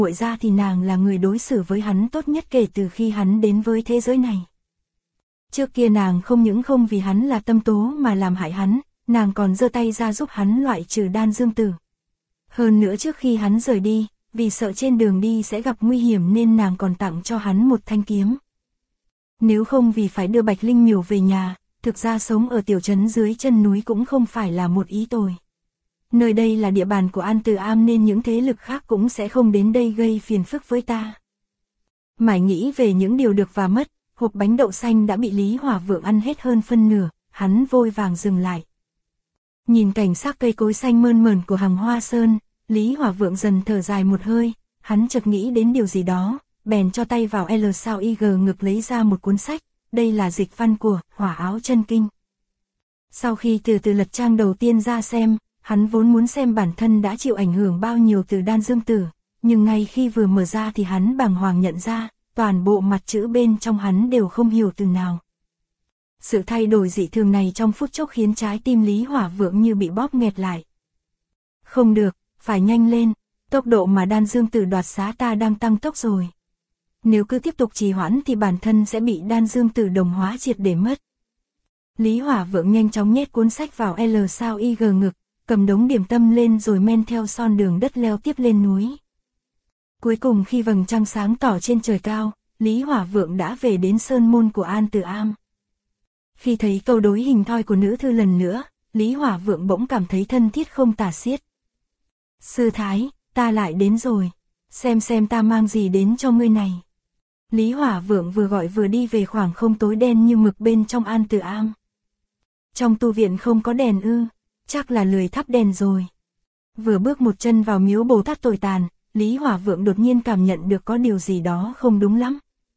muội ra thì nàng là người đối xử với hắn tốt nhất kể từ khi hắn đến với thế giới này. Trước kia nàng không những không vì hắn là tâm tố mà làm hại hắn, nàng còn giơ tay ra giúp hắn loại trừ đan dương tử. Hơn nữa trước khi hắn rời đi, vì sợ trên đường đi sẽ gặp nguy hiểm nên nàng còn tặng cho hắn một thanh kiếm. Nếu không vì phải đưa Bạch Linh Miểu về nhà, thực ra sống ở tiểu trấn dưới chân núi cũng không phải là một ý tồi. Nơi đây là địa bàn của An Từ Am nên những thế lực khác cũng sẽ không đến đây gây phiền phức với ta. Mãi nghĩ về những điều được và mất, hộp bánh đậu xanh đã bị Lý Hỏa Vượng ăn hết hơn phân nửa, hắn vội vàng dừng lại. Nhìn cảnh sắc cây cối xanh mơn mởn của Hằng Hoa Sơn, Lý Hỏa Vượng dần thở dài một hơi, hắn chợt nghĩ đến điều gì đó, bèn cho tay vào L sao IG ngực lấy ra một cuốn sách, đây là dịch văn của Hỏa Áo Chân Kinh. Sau khi từ từ lật trang đầu tiên ra xem, hắn vốn muốn xem bản thân đã chịu ảnh hưởng bao nhiêu từ đan dương tử, nhưng ngay khi vừa mở ra thì hắn bàng hoàng nhận ra, toàn bộ mặt chữ bên trong hắn đều không hiểu từ nào. Sự thay đổi dị thường này trong phút chốc khiến trái tim Lý Hỏa Vượng như bị bóp nghẹt lại. Không được, phải nhanh lên, tốc độ mà đan dương tử đoạt xá ta đang tăng tốc rồi. Nếu cứ tiếp tục trì hoãn thì bản thân sẽ bị đan dương tử đồng hóa triệt để mất. Lý Hỏa Vượng nhanh chóng nhét cuốn sách vào L sao IG ngực, cầm đống điểm tâm lên rồi men theo son đường đất leo tiếp lên núi. Cuối cùng khi vầng trăng sáng tỏ trên trời cao, Lý Hỏa Vượng đã về đến sơn môn của An Từ Am. Khi thấy câu đối hình thoi của nữ thư lần nữa, Lý Hỏa Vượng bỗng cảm thấy thân thiết không tả xiết. Sư Thái, ta lại đến rồi, xem ta mang gì đến cho ngươi này. Lý Hỏa Vượng vừa gọi vừa đi về khoảng không tối đen như mực bên trong An Từ Am. Trong tu viện không có đèn ư, chắc là lười thắp đèn rồi. Vừa bước một chân vào miếu Bồ Tát Tồi Tàn, Lý Hỏa Vượng đột nhiên cảm nhận được có điều gì đó không đúng lắm.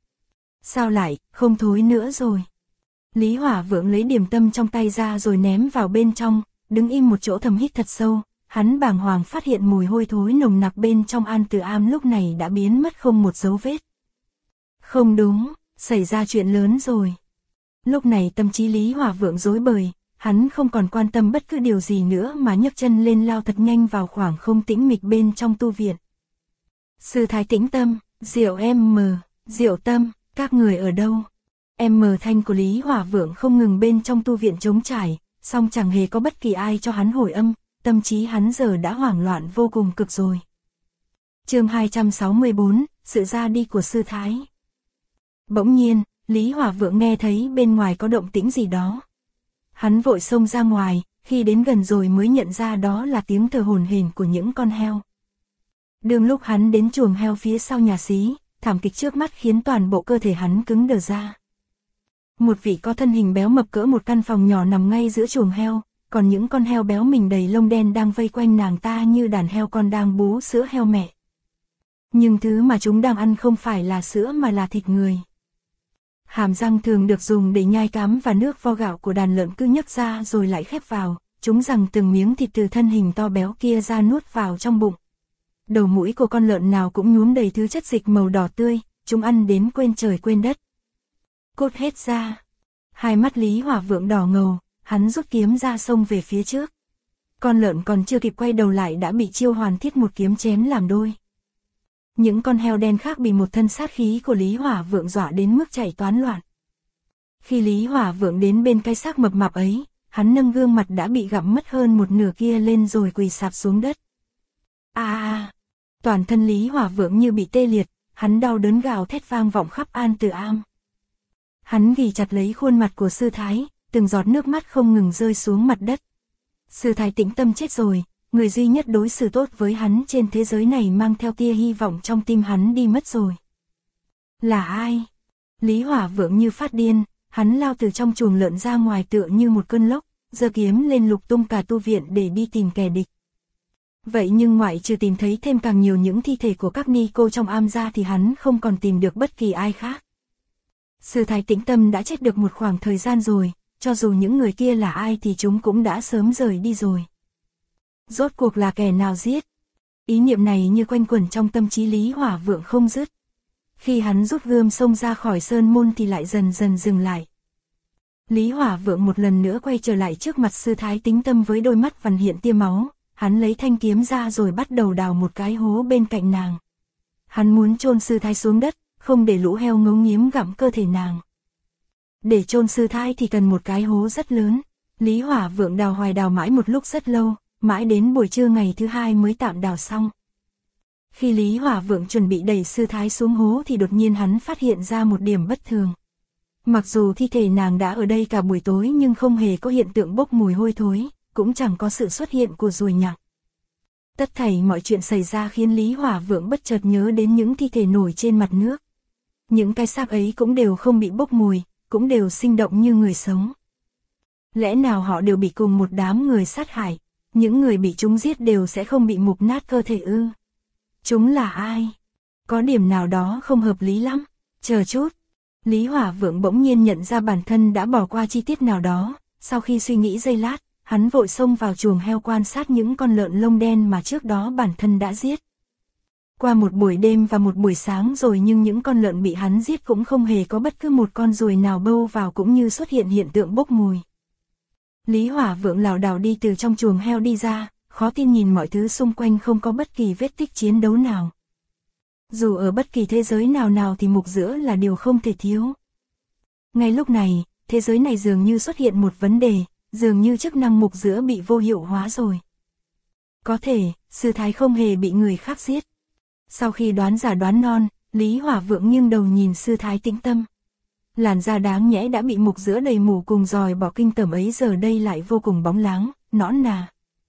Sao lại, không thối nữa rồi. Lý Hỏa Vượng lấy điểm tâm trong tay ra rồi ném vào bên trong, đứng im một chỗ thầm hít thật sâu, hắn bàng hoàng phát hiện mùi hôi thối nồng nặc bên trong An Từ Am lúc này đã biến mất không một dấu vết. Không đúng, xảy ra chuyện lớn rồi. Lúc này tâm trí Lý Hỏa Vượng rối bời, hắn không còn quan tâm bất cứ điều gì nữa mà nhấc chân lên lao thật nhanh vào khoảng không tĩnh mịch bên trong tu viện. Sư Thái Tĩnh Tâm, Diệu M, Diệu Tâm, các người ở đâu? M thanh của Lý Hỏa Vượng không ngừng bên trong tu viện trống trải, song chẳng hề có bất kỳ ai cho hắn hồi âm, tâm trí hắn giờ đã hoảng loạn vô cùng cực rồi. Chương 264, sự ra đi của sư Thái. Bỗng nhiên, Lý Hỏa Vượng nghe thấy bên ngoài có động tĩnh gì đó. Hắn vội xông ra ngoài, khi đến gần rồi mới nhận ra đó là tiếng thở hổn hển của những con heo. Đường lúc hắn đến chuồng heo phía sau nhà xí, thảm kịch trước mắt khiến toàn bộ cơ thể hắn cứng đờ ra. Một vị có thân hình béo mập cỡ một căn phòng nhỏ nằm ngay giữa chuồng heo, còn những con heo béo mình đầy lông đen đang vây quanh nàng ta như đàn heo con đang bú sữa heo mẹ. Nhưng thứ mà chúng đang ăn không phải là sữa mà là thịt người. Hàm răng thường được dùng để nhai cám và nước vo gạo của đàn lợn cứ nhấc ra rồi lại khép vào, chúng giằng từng miếng thịt từ thân hình to béo kia ra nuốt vào trong bụng. Đầu mũi của con lợn nào cũng nhuốm đầy thứ chất dịch màu đỏ tươi, chúng ăn đến quên trời quên đất. Cốt hết ra. Hai mắt Lý Hỏa Vượng đỏ ngầu, hắn rút kiếm ra xông về phía trước. Con lợn còn chưa kịp quay đầu lại đã bị Chiêu Hoàn Thiết một kiếm chém làm đôi. Những con heo đen khác bị một thân sát khí của Lý Hỏa Vượng dọa đến mức chạy toán loạn. Khi Lý Hỏa Vượng đến bên cái xác mập mạp ấy, hắn nâng gương mặt đã bị gặm mất hơn một nửa kia lên rồi quỳ sạp xuống đất. Toàn thân Lý Hỏa Vượng như bị tê liệt, hắn đau đớn gào thét vang vọng khắp An Từ Am. Hắn ghì chặt lấy khuôn mặt của sư Thái, từng giọt nước mắt không ngừng rơi xuống mặt đất. Sư Thái Tĩnh Tâm chết rồi, người duy nhất đối xử tốt với hắn trên thế giới này mang theo tia hy vọng trong tim hắn đi mất rồi. Là ai? Lý Hỏa Vượng như phát điên, hắn lao từ trong chuồng lợn ra ngoài tựa như một cơn lốc, giơ kiếm lên lục tung cả tu viện để đi tìm kẻ địch. Vậy nhưng ngoại trừ tìm thấy thêm càng nhiều những thi thể của các ni cô trong am ra thì hắn không còn tìm được bất kỳ ai khác. Sư Thái Tĩnh Tâm đã chết được một khoảng thời gian rồi, cho dù những người kia là ai thì chúng cũng đã sớm rời đi rồi. Rốt cuộc là kẻ nào giết? Ý niệm này như quanh quẩn trong tâm trí Lý Hỏa Vượng không dứt. Khi hắn rút gươm xông ra khỏi sơn môn thì lại dần dần dừng lại. Lý Hỏa Vượng một lần nữa quay trở lại trước mặt sư Thái Tĩnh Tâm với đôi mắt vằn hiện tia máu, hắn lấy thanh kiếm ra rồi bắt đầu đào một cái hố bên cạnh nàng. Hắn muốn chôn sư thái xuống đất, không để lũ heo ngấu nghiến gặm cơ thể nàng. Để chôn sư thái thì cần một cái hố rất lớn. Lý Hỏa Vượng đào hoài đào mãi một lúc rất lâu, mãi đến buổi trưa ngày thứ hai mới tạm đào xong. Khi Lý Hỏa Vượng chuẩn bị đẩy sư thái xuống hố thì đột nhiên hắn phát hiện ra một điểm bất thường. Mặc dù thi thể nàng đã ở đây cả buổi tối nhưng không hề có hiện tượng bốc mùi hôi thối, cũng chẳng có sự xuất hiện của ruồi nhặng. Tất thảy mọi chuyện xảy ra khiến Lý Hỏa Vượng bất chợt nhớ đến những thi thể nổi trên mặt nước. Những cái xác ấy cũng đều không bị bốc mùi, cũng đều sinh động như người sống. Lẽ nào họ đều bị cùng một đám người sát hại, những người bị chúng giết đều sẽ không bị mục nát cơ thể ư? Chúng là ai? Có điểm nào đó không hợp lý lắm. Chờ chút. Lý Hỏa Vượng bỗng nhiên nhận ra bản thân đã bỏ qua chi tiết nào đó, sau khi suy nghĩ giây lát, hắn vội xông vào chuồng heo quan sát những con lợn lông đen mà trước đó bản thân đã giết. Qua một buổi đêm và một buổi sáng rồi nhưng những con lợn bị hắn giết cũng không hề có bất cứ một con ruồi nào bâu vào cũng như xuất hiện hiện tượng bốc mùi. Lý Hỏa Vượng lảo đảo đi từ trong chuồng heo đi ra, khó tin nhìn mọi thứ xung quanh không có bất kỳ vết tích chiến đấu nào. Dù ở bất kỳ thế giới nào thì mục giữa là điều không thể thiếu. Ngay lúc này, thế giới này dường như xuất hiện một vấn đề, dường như chức năng mục giữa bị vô hiệu hóa rồi. Có thể, sư thái không hề bị người khác giết. Sau khi đoán giả đoán non, Lý Hỏa Vượng nghiêng đầu nhìn sư thái Tĩnh Tâm. Làn da đáng nhẽ đã bị mục giữa đầy mủ cùng dòi bỏ kinh tởm ấy giờ đây lại vô cùng bóng láng, nõn nà.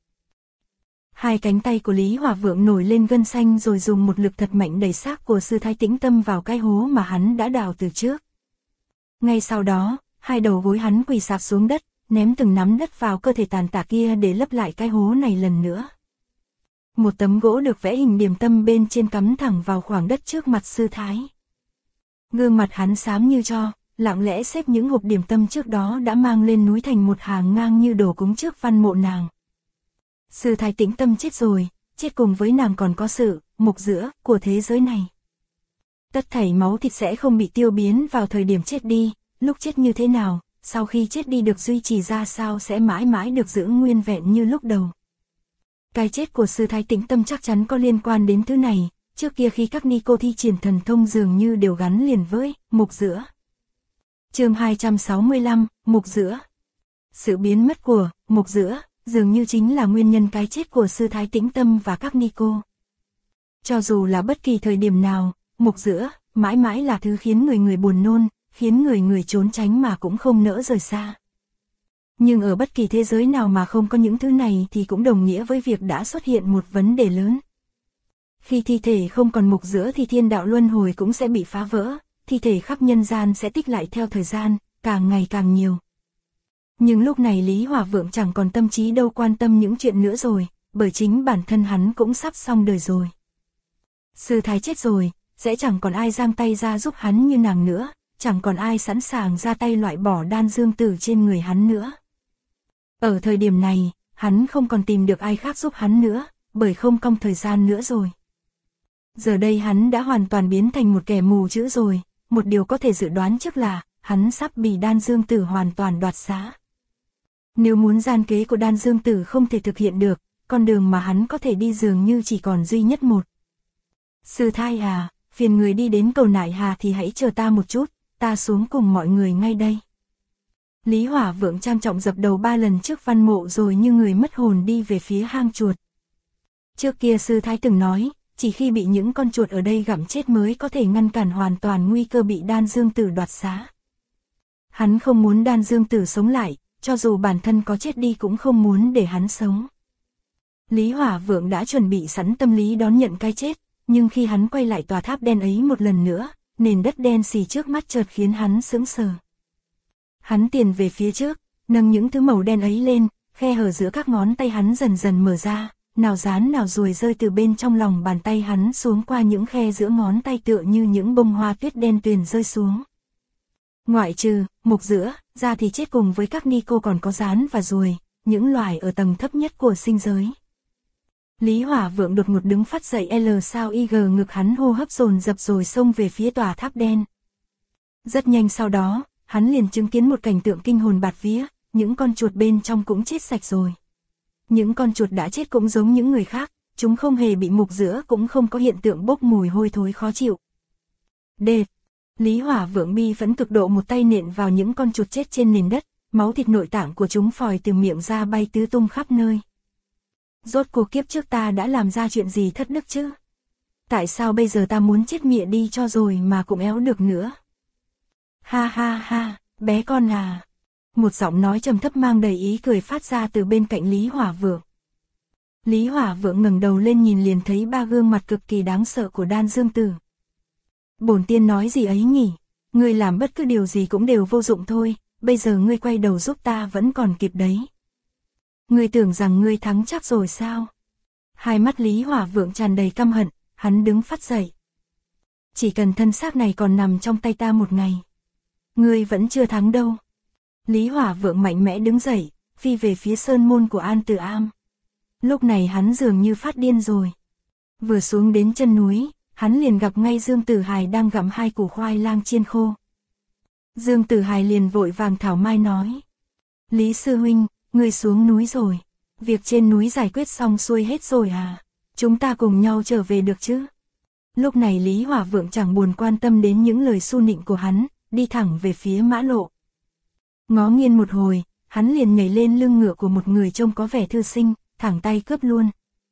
Hai cánh tay của Lý Hỏa Vượng nổi lên gân xanh rồi dùng một lực thật mạnh đẩy xác của sư thái Tĩnh Tâm vào cái hố mà hắn đã đào từ trước. Ngay sau đó, hai đầu gối hắn quỳ sạp xuống đất, ném từng nắm đất vào cơ thể tàn tạ kia để lấp lại cái hố này lần nữa. Một tấm gỗ được vẽ hình điểm tâm bên trên cắm thẳng vào khoảng đất trước mặt sư thái. Gương mặt hắn xám như tro, lặng lẽ xếp những hộp điểm tâm trước đó đã mang lên núi thành một hàng ngang như đồ cúng trước văn mộ nàng. Sư thái Tĩnh Tâm chết rồi, chết cùng với nàng còn có sự mục giữa của thế giới này. Tất thảy máu thịt sẽ không bị tiêu biến vào thời điểm chết đi, lúc chết như thế nào, sau khi chết đi được duy trì ra sao sẽ mãi mãi được giữ nguyên vẹn như lúc đầu. Cái chết của sư thái Tĩnh Tâm chắc chắn có liên quan đến thứ này, trước kia khi các ni cô thi triển thần thông dường như đều gắn liền với mục giữa. Chương 265, mục giữa. Sự biến mất của mục giữa dường như chính là nguyên nhân cái chết của sư thái Tĩnh Tâm và các ni cô. Cho dù là bất kỳ thời điểm nào, mục giữa mãi mãi là thứ khiến người buồn nôn, khiến người trốn tránh mà cũng không nỡ rời xa. Nhưng ở bất kỳ thế giới nào mà không có những thứ này thì cũng đồng nghĩa với việc đã xuất hiện một vấn đề lớn. Khi thi thể không còn mục giữa thì thiên đạo luân hồi cũng sẽ bị phá vỡ, thi thể khắp nhân gian sẽ tích lại theo thời gian, càng ngày càng nhiều. Nhưng lúc này Lý Hỏa Vượng chẳng còn tâm trí đâu quan tâm những chuyện nữa rồi, bởi chính bản thân hắn cũng sắp xong đời rồi. Sư thái chết rồi, sẽ chẳng còn ai giang tay ra giúp hắn như nàng nữa, chẳng còn ai sẵn sàng ra tay loại bỏ đan dương tử trên người hắn nữa. Ở thời điểm này, hắn không còn tìm được ai khác giúp hắn nữa, bởi không còn thời gian nữa rồi. Giờ đây hắn đã hoàn toàn biến thành một kẻ mù chữ rồi, một điều có thể dự đoán trước là, hắn sắp bị đan dương tử hoàn toàn đoạt xá. Nếu muốn gian kế của đan dương tử không thể thực hiện được, con đường mà hắn có thể đi dường như chỉ còn duy nhất một. Sư thái à, phiền người đi đến cầu Nại Hà thì hãy chờ ta một chút, ta xuống cùng mọi người ngay đây. Lý Hỏa Vượng trang trọng dập đầu 3 lần trước văn mộ rồi như người mất hồn đi về phía hang chuột. Trước kia sư thái từng nói, chỉ khi bị những con chuột ở đây gặm chết mới có thể ngăn cản hoàn toàn nguy cơ bị đan dương tử đoạt xá. Hắn không muốn đan dương tử sống lại, cho dù bản thân có chết đi cũng không muốn để hắn sống. Lý Hỏa Vượng đã chuẩn bị sẵn tâm lý đón nhận cái chết, nhưng khi hắn quay lại tòa tháp đen ấy một lần nữa, nền đất đen xì trước mắt chợt khiến hắn sững sờ. Hắn tiến về phía trước, nâng những thứ màu đen ấy lên, khe hở giữa các ngón tay hắn dần dần mở ra, nào rán nào ruồi rơi từ bên trong lòng bàn tay hắn xuống qua những khe giữa ngón tay tựa như những bông hoa tuyết đen tuyền rơi xuống. Ngoại trừ mục giữa, ra thì chết cùng với các ni cô còn có rán và ruồi, những loài ở tầng thấp nhất của sinh giới. Lý Hỏa Vượng đột ngột đứng phát dậy L sao IG ngực hắn hô hấp dồn dập rồi xông về phía tòa tháp đen. Rất nhanh sau đó, hắn liền chứng kiến một cảnh tượng kinh hồn bạt vía, những con chuột bên trong cũng chết sạch rồi. Những con chuột đã chết cũng giống những người khác, chúng không hề bị mục rữa cũng không có hiện tượng bốc mùi hôi thối khó chịu. Đệt! Lý Hỏa Vượng bi vẫn cực độ một tay nện vào những con chuột chết trên nền đất, máu thịt nội tạng của chúng phòi từ miệng ra bay tứ tung khắp nơi. Rốt cuộc kiếp trước ta đã làm ra chuyện gì thất đức chứ? Tại sao bây giờ ta muốn chết mịa đi cho rồi mà cũng éo được nữa? Ha ha ha, bé con à! Một giọng nói trầm thấp mang đầy ý cười phát ra từ bên cạnh Lý Hỏa Vượng. Lý Hỏa Vượng ngẩng đầu lên nhìn liền thấy ba gương mặt cực kỳ đáng sợ của Đan Dương Tử. Bổn tiên nói gì ấy nhỉ? Ngươi làm bất cứ điều gì cũng đều vô dụng thôi, bây giờ ngươi quay đầu giúp ta vẫn còn kịp đấy. Ngươi tưởng rằng ngươi thắng chắc rồi sao? Hai mắt Lý Hỏa Vượng tràn đầy căm hận, hắn đứng phắt dậy. Chỉ cần thân xác này còn nằm trong tay ta một ngày. Ngươi vẫn chưa thắng đâu. Lý Hỏa Vượng mạnh mẽ đứng dậy, phi về phía sơn môn của An Tử Am. Lúc này hắn dường như phát điên rồi. Vừa xuống đến chân núi, hắn liền gặp ngay Dương Tử Hài đang gặm 2 củ khoai lang chiên khô. Dương Tử Hài liền vội vàng thảo mai nói. Lý sư huynh, người xuống núi rồi. Việc trên núi giải quyết xong xuôi hết rồi à? Chúng ta cùng nhau trở về được chứ? Lúc này Lý Hỏa Vượng chẳng buồn quan tâm đến những lời su nịnh của hắn, đi thẳng về phía mã lộ. Ngó nghiêng một hồi, hắn liền nhảy lên lưng ngựa của một người trông có vẻ thư sinh, thẳng tay cướp luôn.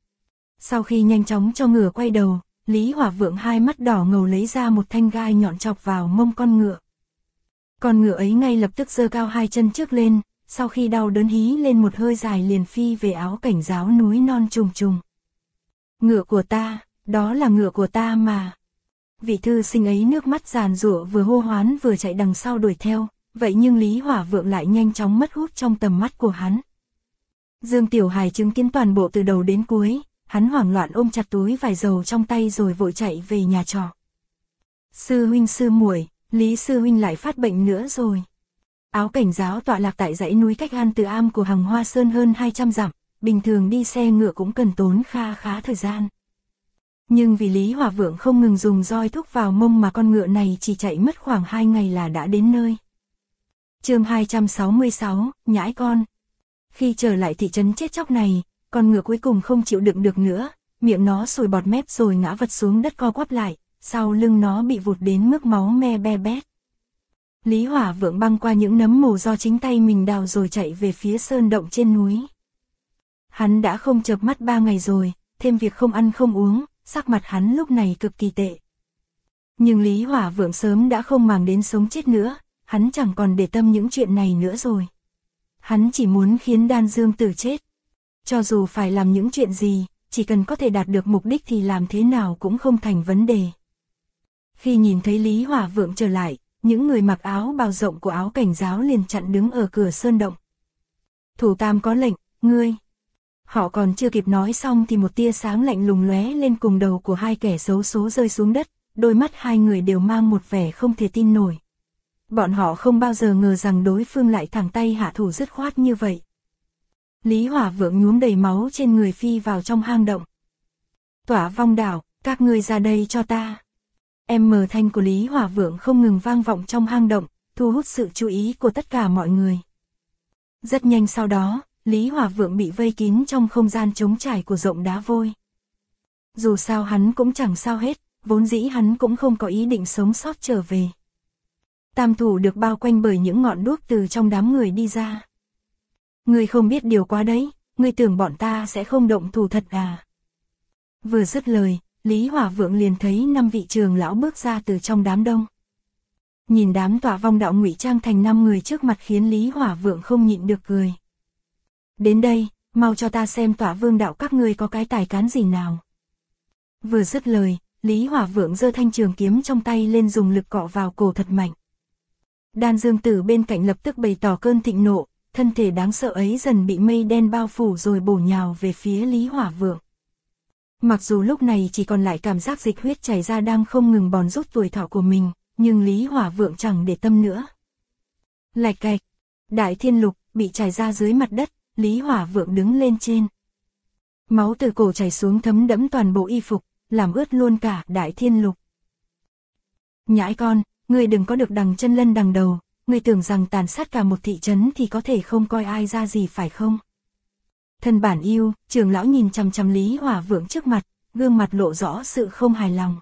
Sau khi nhanh chóng cho ngựa quay đầu, Lý Hỏa Vượng hai mắt đỏ ngầu lấy ra một thanh gai nhọn chọc vào mông con ngựa. Con ngựa ấy ngay lập tức giơ cao 2 chân trước lên, sau khi đau đớn hí lên một hơi dài liền phi về áo cảnh giáo núi non trùng trùng. Ngựa của ta, đó là ngựa của ta mà. Vị thư sinh ấy nước mắt giàn giụa vừa hô hoán vừa chạy đằng sau đuổi theo, vậy nhưng Lý Hỏa Vượng lại nhanh chóng mất hút trong tầm mắt của hắn. Dương Tiểu Hài chứng kiến toàn bộ từ đầu đến cuối, hắn hoảng loạn ôm chặt túi vải dầu trong tay rồi vội chạy về nhà trọ. Sư huynh sư muội, Lý sư huynh lại phát bệnh nữa rồi. Áo cảnh giáo tọa lạc tại dãy núi cách An Tử Am của Hằng Hoa Sơn hơn 200 dặm, bình thường đi xe ngựa cũng cần tốn khá thời gian. Nhưng vì Lý Hỏa Vượng không ngừng dùng roi thúc vào mông mà con ngựa này chỉ chạy mất khoảng 2 ngày là đã đến nơi. Chương 266, nhãi con. Khi trở lại thị trấn chết chóc này, con ngựa cuối cùng không chịu đựng được nữa, miệng nó sùi bọt mép rồi ngã vật xuống đất co quắp lại, sau lưng nó bị vụt đến mức máu me be bét. Lý Hỏa Vượng băng qua những nấm mồ do chính tay mình đào rồi chạy về phía sơn động trên núi. Hắn đã không chợp mắt 3 ngày rồi, thêm việc không ăn không uống, sắc mặt hắn lúc này cực kỳ tệ. Nhưng Lý Hỏa Vượng sớm đã không màng đến sống chết nữa, hắn chẳng còn để tâm những chuyện này nữa rồi. Hắn chỉ muốn khiến Đan Dương Tử chết. Cho dù phải làm những chuyện gì, chỉ cần có thể đạt được mục đích thì làm thế nào cũng không thành vấn đề. Khi nhìn thấy Lý Hỏa Vượng trở lại, những người mặc áo bào rộng của áo cảnh giáo liền chặn đứng ở cửa sơn động. Thủ tam có lệnh, ngươi. Họ còn chưa kịp nói xong thì một tia sáng lạnh lùng lóe lên cùng đầu của 2 kẻ xấu số rơi xuống đất, đôi mắt 2 người đều mang một vẻ không thể tin nổi. Bọn họ không bao giờ ngờ rằng đối phương lại thẳng tay hạ thủ dứt khoát như vậy. Lý Hỏa Vượng nhuốm đầy máu trên người phi vào trong hang động. Tỏa Vong Đảo, các ngươi ra đây cho ta. Âm thanh của Lý Hỏa Vượng không ngừng vang vọng trong hang động, thu hút sự chú ý của tất cả mọi người. Rất nhanh sau đó, Lý Hỏa Vượng bị vây kín trong không gian trống trải của rộng đá vôi. Dù sao hắn cũng chẳng sao hết, vốn dĩ hắn cũng không có ý định sống sót trở về. Tam thủ được bao quanh bởi những ngọn đuốc từ trong đám người đi ra. Ngươi không biết điều quá đấy, ngươi tưởng bọn ta sẽ không động thủ thật à? Vừa dứt lời, Lý Hỏa Vượng liền thấy 5 vị trưởng lão bước ra từ trong đám đông. Nhìn đám Tỏa Vong Đạo ngụy trang thành 5 người trước mặt khiến Lý Hỏa Vượng không nhịn được cười. Đến đây, mau cho ta xem Tỏa Vương Đạo các ngươi có cái tài cán gì nào. Vừa dứt lời, Lý Hỏa Vượng giơ thanh trường kiếm trong tay lên dùng lực cọ vào cổ thật mạnh. Đan Dương Tử bên cạnh lập tức bày tỏ cơn thịnh nộ, thân thể đáng sợ ấy dần bị mây đen bao phủ rồi bổ nhào về phía Lý Hỏa Vượng. Mặc dù lúc này chỉ còn lại cảm giác dịch huyết chảy ra đang không ngừng bòn rút tuổi thọ của mình, nhưng Lý Hỏa Vượng chẳng để tâm nữa. Lạch cạch, Đại Thiên Lục bị chảy ra dưới mặt đất, Lý Hỏa Vượng đứng lên trên. Máu từ cổ chảy xuống thấm đẫm toàn bộ y phục, làm ướt luôn cả Đại Thiên Lục. Nhãi con, ngươi đừng có được đằng chân lân đằng đầu, ngươi tưởng rằng tàn sát cả một thị trấn thì có thể không coi ai ra gì phải không? Thân bản yêu, trưởng lão nhìn chằm chằm Lý Hỏa Vượng trước mặt, gương mặt lộ rõ sự không hài lòng.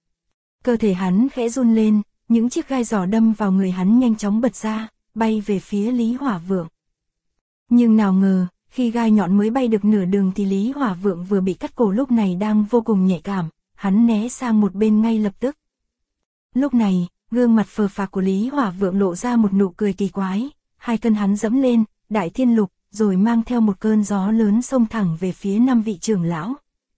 Cơ thể hắn khẽ run lên, những chiếc gai giỏ đâm vào người hắn nhanh chóng bật ra, bay về phía Lý Hỏa Vượng. Nhưng nào ngờ, khi gai nhọn mới bay được nửa đường thì Lý Hỏa Vượng vừa bị cắt cổ lúc này đang vô cùng nhạy cảm, hắn né sang một bên ngay lập tức. Lúc này, gương mặt phờ phạc của Lý Hỏa Vượng lộ ra một nụ cười kỳ quái, hai chân hắn giẫm lên, đại thiên lục, rồi mang theo một cơn gió lớn xông thẳng về phía 5 vị trưởng lão.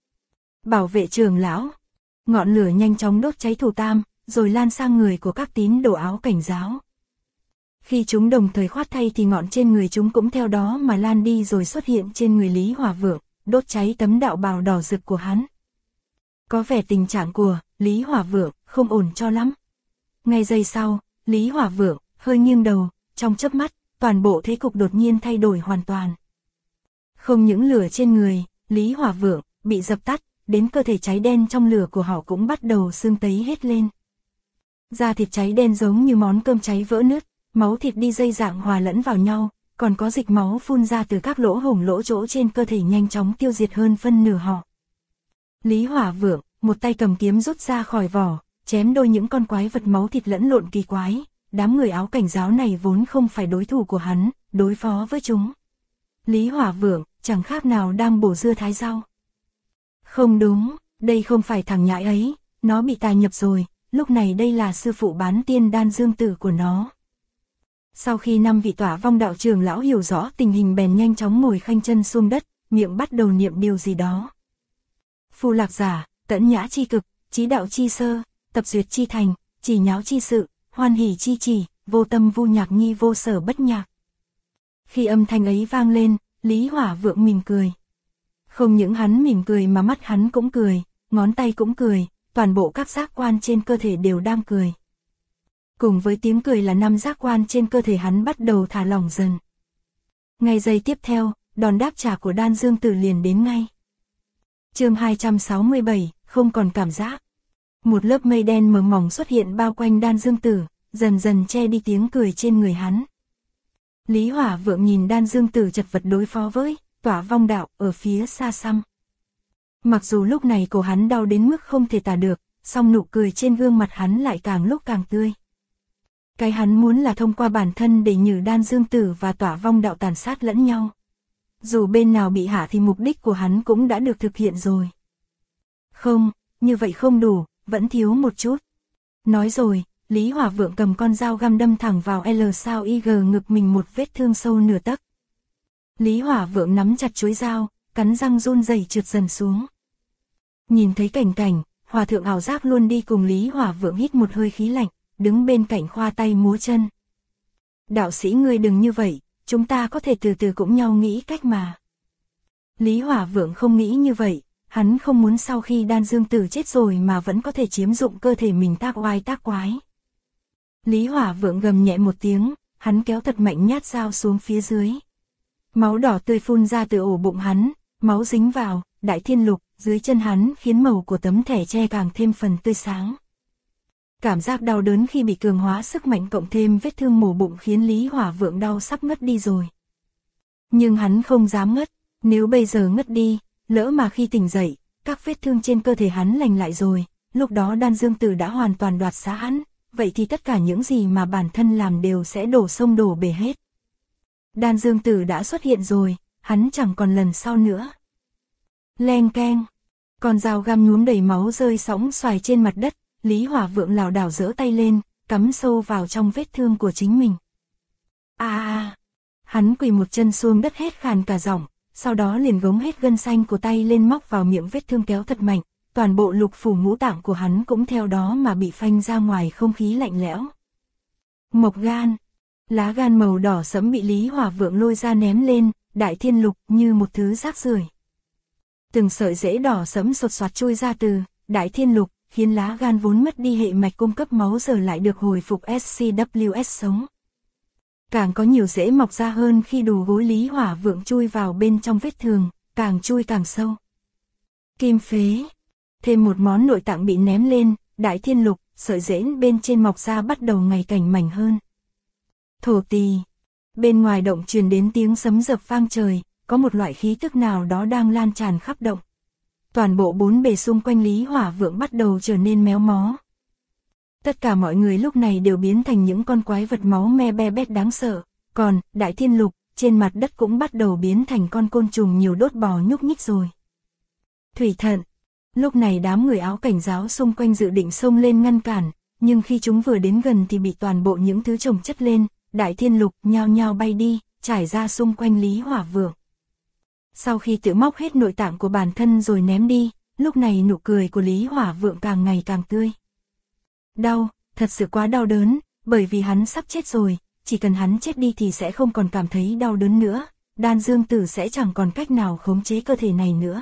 Bảo vệ trưởng lão, ngọn lửa nhanh chóng đốt cháy thủ tam, rồi lan sang người của các tín đồ áo cảnh giáo. Khi chúng đồng thời khoát tay thì ngọn trên người chúng cũng theo đó mà lan đi rồi xuất hiện trên người Lý Hỏa Vượng, đốt cháy tấm đạo bào đỏ rực của hắn. Có vẻ tình trạng của Lý Hỏa Vượng không ổn cho lắm. Ngay giây sau, Lý Hỏa Vượng hơi nghiêng đầu, trong chớp mắt, toàn bộ thế cục đột nhiên thay đổi hoàn toàn. Không những lửa trên người Lý Hỏa Vượng bị dập tắt, đến cơ thể cháy đen trong lửa của họ cũng bắt đầu sưng tấy hết lên. Da thịt cháy đen giống như món cơm cháy vỡ nứt, máu thịt đi dây dạng hòa lẫn vào nhau, còn có dịch máu phun ra từ các lỗ hổng lỗ chỗ trên cơ thể nhanh chóng tiêu diệt hơn phân nửa họ. Lý Hỏa Vượng, một tay cầm kiếm rút ra khỏi vỏ, chém đôi những con quái vật máu thịt lẫn lộn kỳ quái, đám người áo cảnh giáo này vốn không phải đối thủ của hắn, đối phó với chúng. Lý Hỏa Vượng, chẳng khác nào đang bổ dưa thái rau. Không đúng, đây không phải thằng nhãi ấy, nó bị tà nhập rồi, lúc này đây là sư phụ bán tiên đan dương tử của nó. Sau khi 5 vị tỏa vong đạo trưởng lão hiểu rõ tình hình bèn nhanh chóng ngồi khoanh chân xuống đất, miệng bắt đầu niệm điều gì đó. Phu lạc giả, tẫn nhã chi cực, trí đạo chi sơ, tập duyệt chi thành, chỉ nháo chi sự, hoan hỷ chi chỉ, vô tâm vu nhạc nhi vô sở bất nhạc. Khi âm thanh ấy vang lên, Lý Hỏa Vượng mỉm cười. Không những hắn mỉm cười mà mắt hắn cũng cười, ngón tay cũng cười, toàn bộ các giác quan trên cơ thể đều đang cười. Cùng với tiếng cười là 5 giác quan trên cơ thể hắn bắt đầu thả lỏng dần. Ngay giây tiếp theo, đòn đáp trả của Đan Dương Tử liền đến ngay. Chương 267, không còn cảm giác. Một lớp mây đen mờ mỏng xuất hiện bao quanh Đan Dương Tử, dần dần che đi tiếng cười trên người hắn. Lý Hỏa Vượng nhìn Đan Dương Tử chật vật đối phó với tỏa vong đạo ở phía xa xăm. Mặc dù lúc này cổ hắn đau đến mức không thể tả được, song nụ cười trên gương mặt hắn lại càng lúc càng tươi. Cái hắn muốn là thông qua bản thân để nhử Đan Dương Tử và tỏa vong đạo tàn sát lẫn nhau. Dù bên nào bị hạ thì mục đích của hắn cũng đã được thực hiện rồi. Không, như vậy không đủ, vẫn thiếu một chút. Nói rồi, Lý Hỏa Vượng cầm con dao găm đâm thẳng vào L sao IG ngực mình một vết thương sâu nửa tấc. Lý Hỏa Vượng nắm chặt chuôi dao, cắn răng run rẩy trượt dần xuống. Nhìn thấy cảnh, Hòa thượng ảo giác luôn đi cùng Lý Hỏa Vượng hít một hơi khí lạnh, đứng bên cạnh khoa tay múa chân. Đạo sĩ ngươi đừng như vậy, chúng ta có thể từ từ cũng nhau nghĩ cách mà. Lý Hỏa Vượng không nghĩ như vậy, hắn không muốn sau khi Đan Dương Tử chết rồi mà vẫn có thể chiếm dụng cơ thể mình tác oai tác quái. Lý Hỏa Vượng gầm nhẹ một tiếng, hắn kéo thật mạnh nhát dao xuống phía dưới. Máu đỏ tươi phun ra từ ổ bụng hắn, máu dính vào đại thiên lục dưới chân hắn khiến màu của tấm thẻ tre càng thêm phần tươi sáng. Cảm giác đau đớn khi bị cường hóa sức mạnh cộng thêm vết thương mổ bụng khiến Lý Hỏa Vượng đau sắp ngất đi rồi. Nhưng hắn không dám ngất, nếu bây giờ ngất đi, lỡ mà khi tỉnh dậy, các vết thương trên cơ thể hắn lành lại rồi, lúc đó Đan Dương Tử đã hoàn toàn đoạt xá hắn, vậy thì tất cả những gì mà bản thân làm đều sẽ đổ sông đổ bể hết. Đan Dương Tử đã xuất hiện rồi, hắn chẳng còn lần sau nữa. Leng keng, con dao găm nhuốm đầy máu rơi sóng xoài trên mặt đất, Lý Hỏa Vượng lảo đảo giơ tay lên, cắm sâu vào trong vết thương của chính mình. Hắn quỳ một chân xuống đất hét khàn cả giọng, sau đó liền gống hết gân xanh của tay lên móc vào miệng vết thương kéo thật mạnh, toàn bộ lục phủ ngũ tạng của hắn cũng theo đó mà bị phanh ra ngoài không khí lạnh lẽo. Mộc gan, lá gan màu đỏ sẫm bị Lý Hỏa Vượng lôi ra ném lên, đại thiên lục như một thứ rác rưởi. Từng sợi rễ đỏ sẫm sột soạt chui ra từ đại thiên lục, khiến lá gan vốn mất đi hệ mạch cung cấp máu giờ lại được hồi phục SCWS sống. Càng có nhiều rễ mọc ra hơn khi đầu gối Lý Hỏa Vượng chui vào bên trong vết thương, càng chui càng sâu. Kim phế, thêm một món nội tạng bị ném lên, đại thiên lục, sợi rễ bên trên mọc ra bắt đầu ngày càng mảnh hơn. Thổ tỳ, bên ngoài động truyền đến tiếng sấm dập vang trời, có một loại khí tức nào đó đang lan tràn khắp động. Toàn bộ bốn bề xung quanh Lý Hỏa Vượng bắt đầu trở nên méo mó. Tất cả mọi người lúc này đều biến thành những con quái vật máu me be bét đáng sợ, còn Đại Thiên Lục, trên mặt đất cũng bắt đầu biến thành con côn trùng nhiều đốt bò nhúc nhích rồi. Thủy Thận. Lúc này đám người áo cảnh giáo xung quanh dự định xông lên ngăn cản, nhưng khi chúng vừa đến gần thì bị toàn bộ những thứ chồng chất lên, Đại Thiên Lục nhao nhao bay đi, trải ra xung quanh Lý Hỏa Vượng. Sau khi tự móc hết nội tạng của bản thân rồi ném đi, lúc này nụ cười của Lý Hỏa Vượng càng ngày càng tươi. Đau, thật sự quá đau đớn, bởi vì hắn sắp chết rồi, chỉ cần hắn chết đi thì sẽ không còn cảm thấy đau đớn nữa, Đan Dương Tử sẽ chẳng còn cách nào khống chế cơ thể này nữa.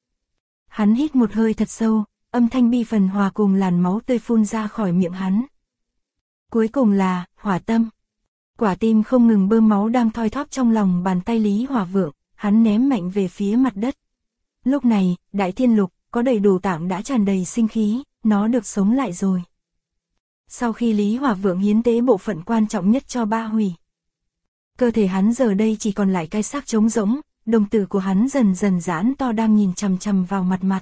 Hắn hít một hơi thật sâu, âm thanh bi phần hòa cùng làn máu tươi phun ra khỏi miệng hắn. Cuối cùng là hỏa tâm. Quả tim không ngừng bơm máu đang thoi thóp trong lòng bàn tay Lý Hỏa Vượng, hắn ném mạnh về phía mặt đất. Lúc này, Đại Thiên Lục có đầy đủ tạng đã tràn đầy sinh khí, nó được sống lại rồi. Sau khi Lý Hỏa Vượng hiến tế bộ phận quan trọng nhất cho Ba Hủy, cơ thể hắn giờ đây chỉ còn lại cái xác trống rỗng, đồng tử của hắn dần dần giãn to đang nhìn chằm chằm vào mặt.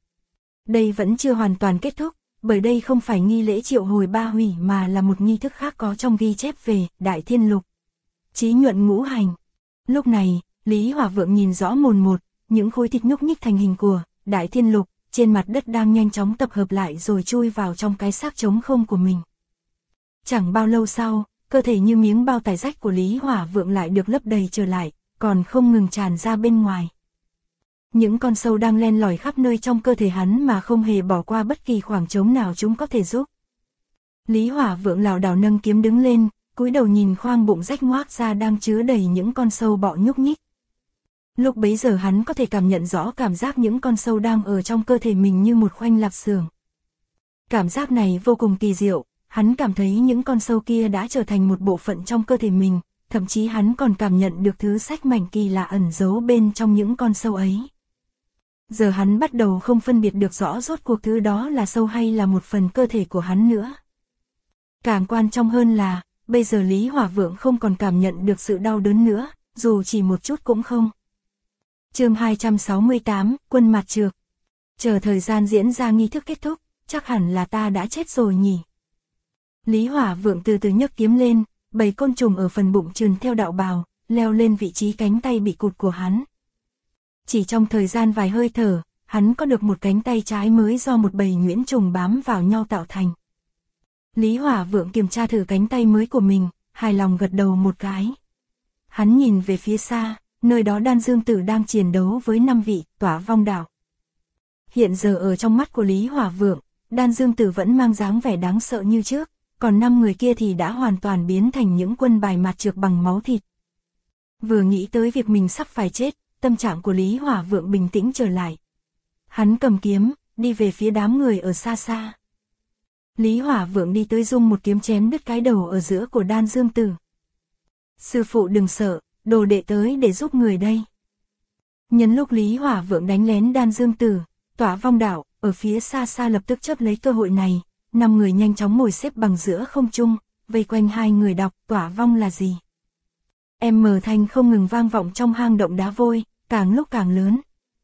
Đây vẫn chưa hoàn toàn kết thúc, bởi đây không phải nghi lễ triệu hồi Ba Hủy mà là một nghi thức khác có trong ghi chép về Đại Thiên Lục. Chí nhuận ngũ hành. Lúc này, Lý Hỏa Vượng nhìn rõ mồn một, những khối thịt nhúc nhích thành hình của Đại Thiên Lục trên mặt đất đang nhanh chóng tập hợp lại rồi chui vào trong cái xác trống không của mình. Chẳng bao lâu sau, cơ thể như miếng bao tải rách của Lý Hỏa Vượng lại được lấp đầy trở lại, còn không ngừng tràn ra bên ngoài. Những con sâu đang len lỏi khắp nơi trong cơ thể hắn mà không hề bỏ qua bất kỳ khoảng trống nào chúng có thể giúp. Lý Hỏa Vượng lảo đảo nâng kiếm đứng lên, cúi đầu nhìn khoang bụng rách ngoác ra đang chứa đầy những con sâu bọ nhúc nhích. Lúc bấy giờ hắn có thể cảm nhận rõ cảm giác những con sâu đang ở trong cơ thể mình như một khoanh lạp xưởng. Cảm giác này vô cùng kỳ diệu, hắn cảm thấy những con sâu kia đã trở thành một bộ phận trong cơ thể mình, thậm chí hắn còn cảm nhận được thứ sách mảnh kỳ lạ ẩn giấu bên trong những con sâu ấy. Giờ hắn bắt đầu không phân biệt được rõ rốt cuộc thứ đó là sâu hay là một phần cơ thể của hắn nữa. Càng quan trọng hơn là, bây giờ Lý Hỏa Vượng không còn cảm nhận được sự đau đớn nữa, dù chỉ một chút cũng không. Chương 268, Quân Mạt Trược. Chờ thời gian diễn ra nghi thức kết thúc, chắc hẳn là ta đã chết rồi nhỉ. Lý Hỏa Vượng từ từ nhấc kiếm lên, bầy côn trùng ở phần bụng trườn theo đạo bào, leo lên vị trí cánh tay bị cụt của hắn. Chỉ trong thời gian vài hơi thở, hắn có được một cánh tay trái mới do một bầy nhuyễn trùng bám vào nhau tạo thành. Lý Hỏa Vượng kiểm tra thử cánh tay mới của mình, hài lòng gật đầu một cái. Hắn nhìn về phía xa, nơi đó Đan Dương Tử đang chiến đấu với 5 vị Tỏa Vong Đạo. Hiện giờ ở trong mắt của Lý Hỏa Vượng, Đan Dương Tử vẫn mang dáng vẻ đáng sợ như trước, còn 5 người kia thì đã hoàn toàn biến thành những quân bài mạt trược bằng máu thịt. Vừa nghĩ tới việc mình sắp phải chết, tâm trạng của Lý Hỏa Vượng bình tĩnh trở lại. Hắn cầm kiếm, đi về phía đám người ở xa xa. Lý Hỏa Vượng đi tới dung một kiếm chém đứt cái đầu ở giữa của Đan Dương Tử. Sư phụ đừng sợ, đồ đệ tới để giúp người đây. Nhân lúc Lý Hỏa Vượng đánh lén Đan Dương Tử, Tỏa Vong Đạo ở phía xa xa lập tức chớp lấy cơ hội này, 5 người nhanh chóng ngồi xếp bằng giữa không trung, vây quanh hai người đọc Tỏa Vong là gì. Thanh không ngừng vang vọng trong hang động đá vôi, càng lúc càng lớn.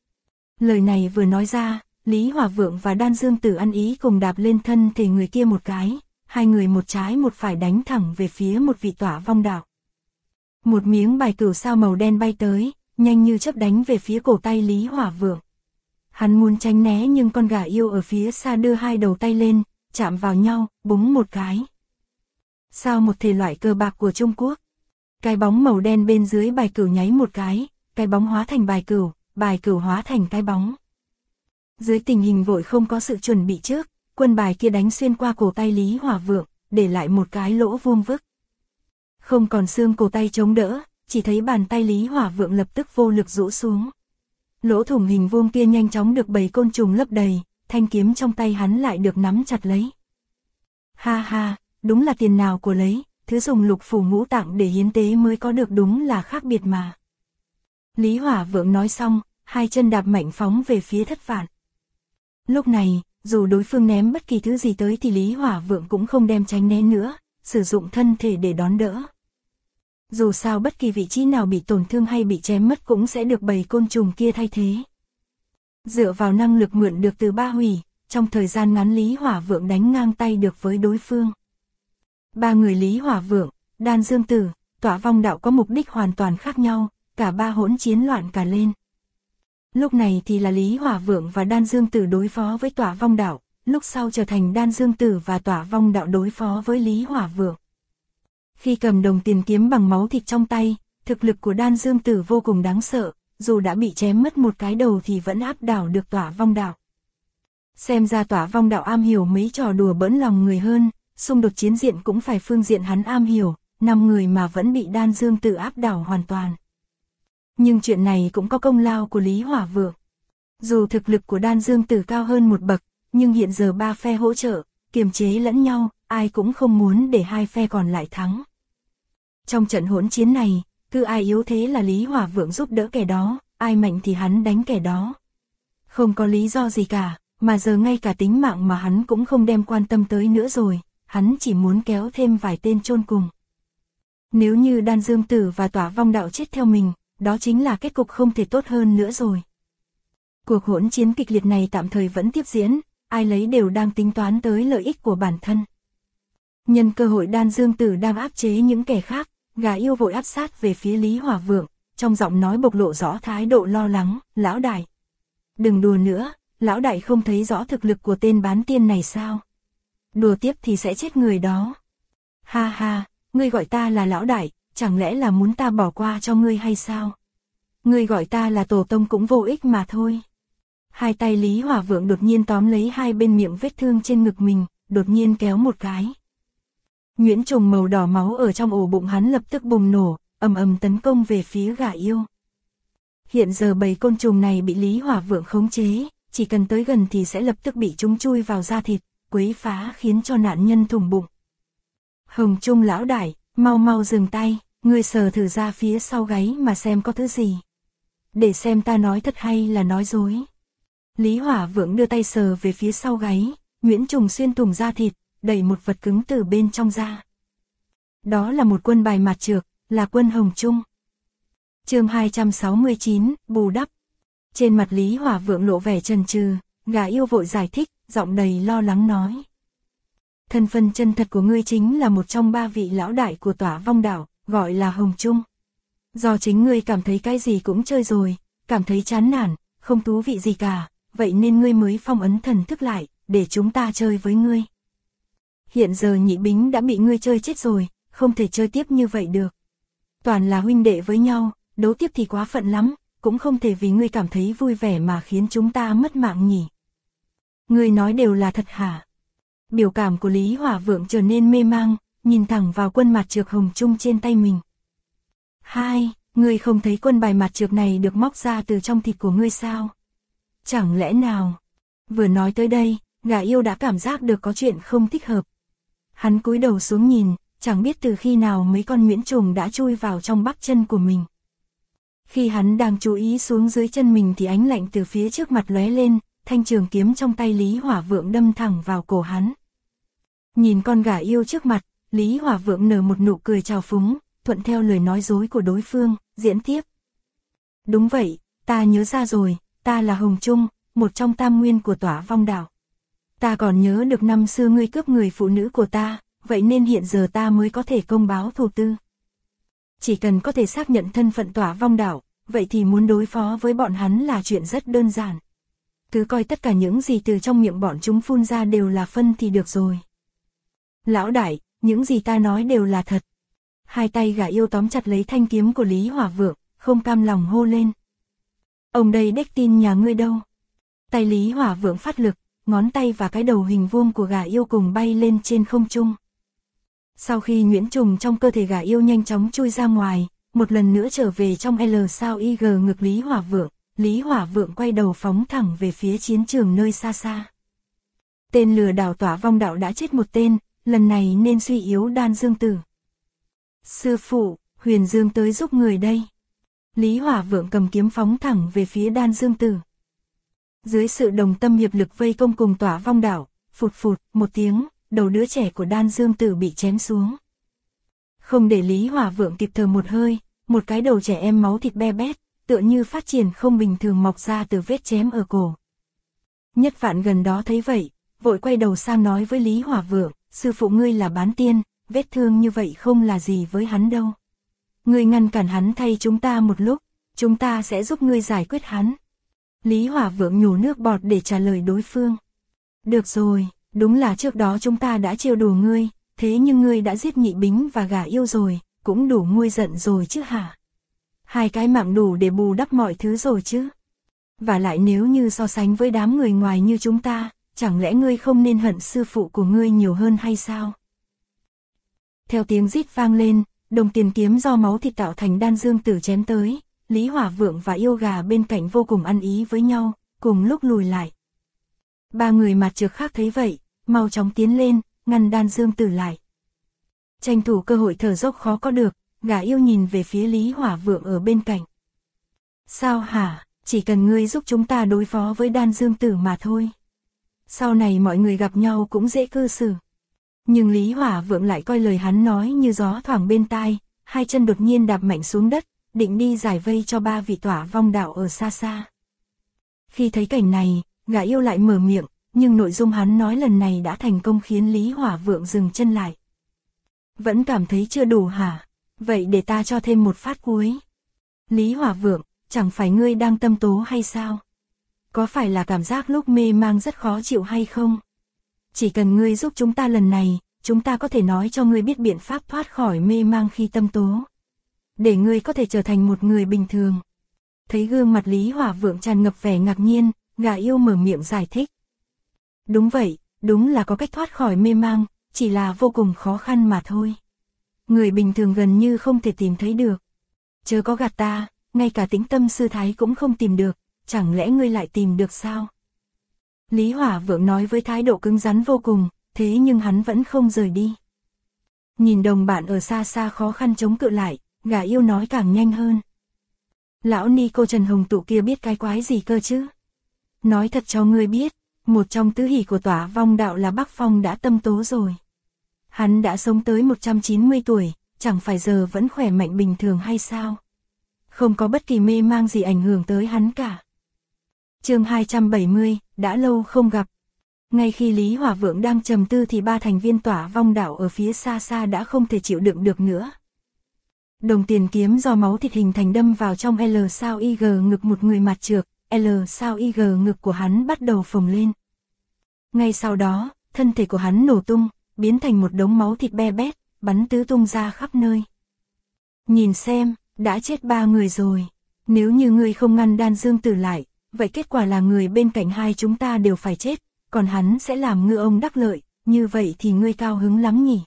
Lời này vừa nói ra, Lý Hỏa Vượng và Đan Dương Tử ăn ý cùng đạp lên thân thể người kia một cái, hai người một trái một phải đánh thẳng về phía một vị Tỏa Vong Đạo. Một miếng bài cửu sao màu đen bay tới, nhanh như chớp đánh về phía cổ tay Lý Hỏa Vượng. Hắn muốn tránh né nhưng con gà yêu ở phía xa đưa hai đầu tay lên, chạm vào nhau, búng một cái. Sao một thể loại cờ bạc của Trung Quốc. Cái bóng màu đen bên dưới bài cửu nháy một cái bóng hóa thành bài cửu hóa thành cái bóng. Dưới tình hình vội không có sự chuẩn bị trước, quân bài kia đánh xuyên qua cổ tay Lý Hỏa Vượng, để lại một cái lỗ vuông vức. Không còn xương cổ tay chống đỡ, chỉ thấy bàn tay Lý Hỏa Vượng lập tức vô lực rũ xuống. Lỗ thủng hình vuông kia nhanh chóng được bầy côn trùng lấp đầy, thanh kiếm trong tay hắn lại được nắm chặt lấy. Ha ha, đúng là tiền nào của lấy, thứ dùng lục phủ ngũ tạng để hiến tế mới có được đúng là khác biệt mà. Lý Hỏa Vượng nói xong, hai chân đạp mạnh phóng về phía Thất Vạn. Lúc này, dù đối phương ném bất kỳ thứ gì tới thì Lý Hỏa Vượng cũng không đem tránh né nữa, sử dụng thân thể để đón đỡ. dù sao bất kỳ vị trí nào bị tổn thương hay bị chém mất cũng sẽ được bầy côn trùng kia thay thế. Dựa vào năng lực mượn được từ Ba Hủy, trong thời gian ngắn Lý Hỏa Vượng đánh ngang tay được với đối phương. Ba người Lý Hỏa Vượng, Đan Dương Tử, Tỏa Vong Đạo có mục đích hoàn toàn khác nhau, cả ba hỗn chiến loạn cả lên. Lúc này thì là Lý Hỏa Vượng và Đan Dương Tử đối phó với Tỏa Vong Đạo, lúc sau trở thành Đan Dương Tử và Tỏa Vong Đạo đối phó với Lý Hỏa Vượng. Khi cầm đồng tiền kiếm bằng máu thịt trong tay, thực lực của Đan Dương Tử vô cùng đáng sợ, dù đã bị chém mất một cái đầu thì vẫn áp đảo được Tỏa Vong Đạo. Xem ra Tỏa Vong Đạo am hiểu mấy trò đùa bỡn lòng người hơn, xung đột chiến diện cũng phải phương diện hắn am hiểu, 5 người mà vẫn bị Đan Dương Tử áp đảo hoàn toàn. Nhưng chuyện này cũng có công lao của Lý Hỏa Vượng. Dù thực lực của Đan Dương Tử cao hơn một bậc, nhưng hiện giờ ba phe hỗ trợ, kiềm chế lẫn nhau, ai cũng không muốn để hai phe còn lại thắng. Trong trận hỗn chiến này, cứ ai yếu thế là Lý Hỏa Vượng giúp đỡ kẻ đó, ai mạnh thì hắn đánh kẻ đó. Không có lý do gì cả, mà giờ ngay cả tính mạng mà hắn cũng không đem quan tâm tới nữa rồi, hắn chỉ muốn kéo thêm vài tên chôn cùng. Nếu như Đan Dương Tử và Tỏa Vong Đạo chết theo mình, đó chính là kết cục không thể tốt hơn nữa rồi. Cuộc hỗn chiến kịch liệt này tạm thời vẫn tiếp diễn, ai lấy đều đang tính toán tới lợi ích của bản thân. Nhân cơ hội Đan Dương Tử đang áp chế những kẻ khác, Gà Yêu vội áp sát về phía Lý Hỏa Vượng, trong giọng nói bộc lộ rõ thái độ lo lắng, lão đại. Đừng đùa nữa, lão đại không thấy rõ thực lực của tên bán tiên này sao? Đùa tiếp thì sẽ chết người đó. Ha ha, ngươi gọi ta là lão đại, chẳng lẽ là muốn ta bỏ qua cho ngươi hay sao? Ngươi gọi ta là tổ tông cũng vô ích mà thôi. Hai tay Lý Hỏa Vượng đột nhiên tóm lấy hai bên miệng vết thương trên ngực mình, đột nhiên kéo một cái. Nhuyễn trùng màu đỏ máu ở trong ổ bụng hắn lập tức bùng nổ, ầm ầm tấn công về phía Gà Yêu. Hiện giờ bầy côn trùng này bị Lý Hỏa Vượng khống chế, chỉ cần tới gần thì sẽ lập tức bị chúng chui vào da thịt, quấy phá khiến cho nạn nhân thủng bụng. Hồng Trung lão đại, mau mau dừng tay, ngươi sờ thử ra phía sau gáy mà xem có thứ gì. Để xem ta nói thật hay là nói dối. Lý Hỏa Vượng đưa tay sờ về phía sau gáy, nhuyễn trùng xuyên thủng da thịt, đẩy một vật cứng từ bên trong ra. Đó là một quân bài mặt trược, là quân Hồng Trung. Chương 269, bù đắp. Trên mặt Lý Hỏa Vượng lộ vẻ chần chừ, Gà Yêu vội giải thích, giọng đầy lo lắng nói. Thân phận chân thật của ngươi chính là một trong ba vị lão đại của Tỏa Vong Đạo, gọi là Hồng Trung. Do chính ngươi cảm thấy cái gì cũng chơi rồi, cảm thấy chán nản, không thú vị gì cả, vậy nên ngươi mới phong ấn thần thức lại, để chúng ta chơi với ngươi. Hiện giờ Nhị Bính đã bị ngươi chơi chết rồi, không thể chơi tiếp như vậy được. Toàn là huynh đệ với nhau, đấu tiếp thì quá phận lắm, cũng không thể vì ngươi cảm thấy vui vẻ mà khiến chúng ta mất mạng nhỉ. Ngươi nói đều là thật hả? Biểu cảm của Lý Hỏa Vượng trở nên mê mang, nhìn thẳng vào quân mặt trược Hồng Trung trên tay mình. Hai, ngươi không thấy quân bài mặt trược này được móc ra từ trong thịt của ngươi sao? Chẳng lẽ nào? Vừa nói tới đây, Gà Yêu đã cảm giác được có chuyện không thích hợp. Hắn cúi đầu xuống nhìn, chẳng biết từ khi nào mấy con nhuyễn trùng đã chui vào trong bắp chân của mình. Khi hắn đang chú ý xuống dưới chân mình thì ánh lạnh từ phía trước mặt lóe lên, thanh trường kiếm trong tay Lý Hỏa Vượng đâm thẳng vào cổ hắn. Nhìn con Gà Yêu trước mặt, Lý Hỏa Vượng nở một nụ cười trào phúng, thuận theo lời nói dối của đối phương, diễn tiếp. Đúng vậy, ta nhớ ra rồi, ta là Hồng Trung, một trong tam nguyên của Tỏa Vong Đạo. Ta còn nhớ được năm xưa ngươi cướp người phụ nữ của ta, vậy nên hiện giờ ta mới có thể công báo thù tư. Chỉ cần có thể xác nhận thân phận Tỏa Vong Đạo, vậy thì muốn đối phó với bọn hắn là chuyện rất đơn giản. Cứ coi tất cả những gì từ trong miệng bọn chúng phun ra đều là phân thì được rồi. Lão đại, những gì ta nói đều là thật. Hai tay Gà Yêu tóm chặt lấy thanh kiếm của Lý Hỏa Vượng, không cam lòng hô lên. Ông đây đếch tin nhà ngươi đâu. Tay Lý Hỏa Vượng phát lực, ngón tay và cái đầu hình vuông của Gà Yêu cùng bay lên trên không trung. Sau khi nhuyễn trùng trong cơ thể Gà Yêu nhanh chóng chui ra ngoài, một lần nữa trở về trong L sao IG ngực Lý Hỏa Vượng quay đầu phóng thẳng về phía chiến trường nơi xa xa. Tên lừa đảo Tỏa Vong Đạo đã chết một tên, lần này nên suy yếu Đan Dương Tử. Sư phụ, Huyền Dương tới giúp người đây. Lý Hỏa Vượng cầm kiếm phóng thẳng về phía Đan Dương Tử. Dưới sự đồng tâm hiệp lực vây công cùng Tỏa Vong Đạo, phụt phụt một tiếng, đầu đứa trẻ của Đan Dương Tử bị chém xuống. Không để Lý Hỏa Vượng kịp thở một hơi, một cái đầu trẻ em máu thịt be bét, tựa như phát triển không bình thường mọc ra từ vết chém ở cổ. Nhất Vạn gần đó thấy vậy, vội quay đầu sang nói với Lý Hỏa Vượng, sư phụ ngươi là bán tiên, vết thương như vậy không là gì với hắn đâu. Ngươi ngăn cản hắn thay chúng ta một lúc, chúng ta sẽ giúp ngươi giải quyết hắn. Lý Hỏa Vượng nhổ nước bọt để trả lời đối phương. Được rồi, đúng là trước đó chúng ta đã trêu đùa ngươi, thế nhưng ngươi đã giết Nhị Bính và Gả Yêu rồi, cũng đủ nguôi giận rồi chứ hả? 2 cái mạng đủ để bù đắp mọi thứ rồi chứ. Và lại nếu như so sánh với đám người ngoài như chúng ta, chẳng lẽ ngươi không nên hận sư phụ của ngươi nhiều hơn hay sao? Theo tiếng rít vang lên, đồng tiền kiếm do máu thịt tạo thành đan dương tử chém tới, Lý Hỏa Vượng và yêu gà bên cạnh vô cùng ăn ý với nhau, cùng lúc lùi lại. 3 người mặt trược khác thấy vậy, mau chóng tiến lên, ngăn đan dương tử lại. Tranh thủ cơ hội thở dốc khó có được, Gả Yêu nhìn về phía Lý Hỏa Vượng ở bên cạnh. Sao hả, chỉ cần ngươi giúp chúng ta đối phó với đan dương tử mà thôi. Sau này mọi người gặp nhau cũng dễ cư xử. Nhưng Lý Hỏa Vượng lại coi lời hắn nói như gió thoảng bên tai, 2 chân đột nhiên đạp mạnh xuống đất, định đi giải vây cho 3 vị tỏa vong đạo ở xa xa. Khi thấy cảnh này, Gả Yêu lại mở miệng, nhưng nội dung hắn nói lần này đã thành công khiến Lý Hỏa Vượng dừng chân lại. Vẫn cảm thấy chưa đủ hả? Vậy để ta cho thêm một phát cuối. Lý Hỏa Vượng, chẳng phải ngươi đang tâm tố hay sao? Có phải là cảm giác lúc mê mang rất khó chịu hay không? Chỉ cần ngươi giúp chúng ta lần này, chúng ta có thể nói cho ngươi biết biện pháp thoát khỏi mê mang khi tâm tố. Để ngươi có thể trở thành một người bình thường. Thấy gương mặt Lý Hỏa Vượng tràn ngập vẻ ngạc nhiên, Gả Yêu mở miệng giải thích. Đúng vậy, đúng là có cách thoát khỏi mê mang, chỉ là vô cùng khó khăn mà thôi. Người bình thường gần như không thể tìm thấy được. Chớ có gạt ta, ngay cả Tĩnh Tâm sư thái cũng không tìm được, chẳng lẽ ngươi lại tìm được sao? Lý Hỏa Vượng nói với thái độ cứng rắn vô cùng, thế nhưng hắn vẫn không rời đi. Nhìn đồng bạn ở xa xa khó khăn chống cự lại, Gả Yêu nói càng nhanh hơn. Lão ni cô Trần Hồng Tụ kia biết cái quái gì cơ chứ? Nói thật cho ngươi biết, một trong tứ hỷ của tỏa vong đạo là Bắc Phong đã tâm tố rồi. Hắn đã sống tới 190 tuổi, chẳng phải giờ vẫn khỏe mạnh bình thường hay sao? Không có bất kỳ mê mang gì ảnh hưởng tới hắn cả. Chương 270, đã lâu không gặp. Ngay khi Lý Hỏa Vượng đang trầm tư thì 3 thành viên tỏa vong đạo ở phía xa xa đã không thể chịu đựng được nữa. Đồng tiền kiếm do máu thịt hình thành đâm vào trong L sao IG ngực một người mặt trược, L sao IG ngực của hắn bắt đầu phồng lên. Ngay sau đó, thân thể của hắn nổ tung, biến thành một đống máu thịt be bét, bắn tứ tung ra khắp nơi. Nhìn xem, đã chết 3 người rồi. Nếu như ngươi không ngăn đan dương tử lại, vậy kết quả là người bên cạnh hai chúng ta đều phải chết, còn hắn sẽ làm ngư ông đắc lợi, như vậy thì ngươi cao hứng lắm nhỉ.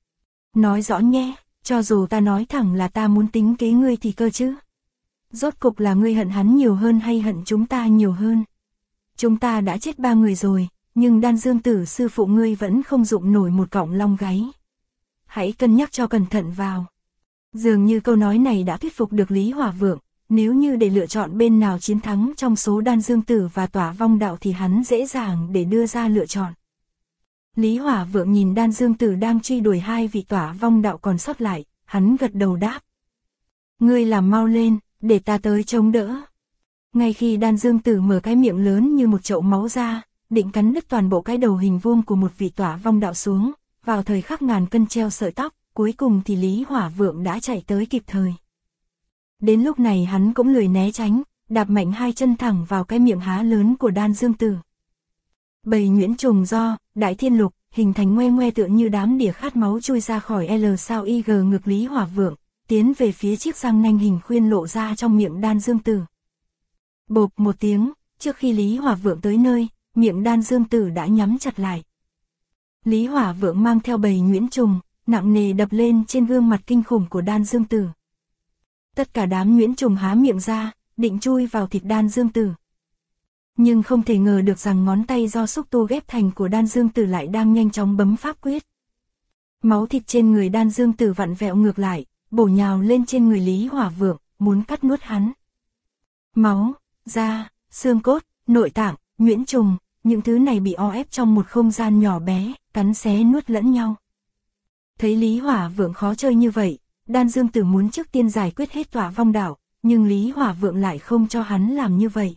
Nói rõ nhé, cho dù ta nói thẳng là ta muốn tính kế ngươi thì cơ chứ. Rốt cục là ngươi hận hắn nhiều hơn hay hận chúng ta nhiều hơn? Chúng ta đã chết 3 người rồi, nhưng đan dương tử sư phụ ngươi vẫn không dụng nổi một cọng lông gáy. Hãy cân nhắc cho cẩn thận vào. Dường như câu nói này đã thuyết phục được Lý Hỏa Vượng, nếu như để lựa chọn bên nào chiến thắng trong số đan dương tử và tỏa vong đạo thì hắn dễ dàng để đưa ra lựa chọn. Lý Hỏa Vượng nhìn đan dương tử đang truy đuổi 2 vị tỏa vong đạo còn sót lại, hắn gật đầu đáp. Ngươi làm mau lên, để ta tới chống đỡ. Ngay khi đan dương tử mở cái miệng lớn như một chậu máu ra, định cắn đứt toàn bộ cái đầu hình vuông của một vị tỏa vong đạo xuống, vào thời khắc ngàn cân treo sợi tóc, cuối cùng thì Lý Hỏa Vượng đã chạy tới kịp thời. Đến lúc này hắn cũng lười né tránh, đạp mạnh 2 chân thẳng vào cái miệng há lớn của đan dương tử. Bầy nhuyễn trùng do Đại Thiên Lục hình thành ngoe ngoe tựa như đám đỉa khát máu chui ra khỏi L sao IG ngực Lý Hỏa Vượng, tiến về phía chiếc răng nanh hình khuyên lộ ra trong miệng đan dương tử. Bộp một tiếng, trước khi Lý Hỏa Vượng tới nơi, miệng đan dương tử đã nhắm chặt lại. Lý Hỏa Vượng mang theo bầy nhuyễn trùng, nặng nề đập lên trên gương mặt kinh khủng của đan dương tử. Tất cả đám nhuyễn trùng há miệng ra, định chui vào thịt đan dương tử. Nhưng không thể ngờ được rằng ngón tay do xúc tu ghép thành của đan dương tử lại đang nhanh chóng bấm pháp quyết. Máu thịt trên người đan dương tử vặn vẹo ngược lại, bổ nhào lên trên người Lý Hỏa Vượng, muốn cắt nuốt hắn. Máu, da, xương cốt, nội tạng, nhuyễn trùng, những thứ này bị o ép trong một không gian nhỏ bé, cắn xé nuốt lẫn nhau. Thấy Lý Hỏa Vượng khó chơi như vậy, Đan Dương Tử muốn trước tiên giải quyết hết Tỏa Vong đạo, nhưng Lý Hỏa Vượng lại không cho hắn làm như vậy.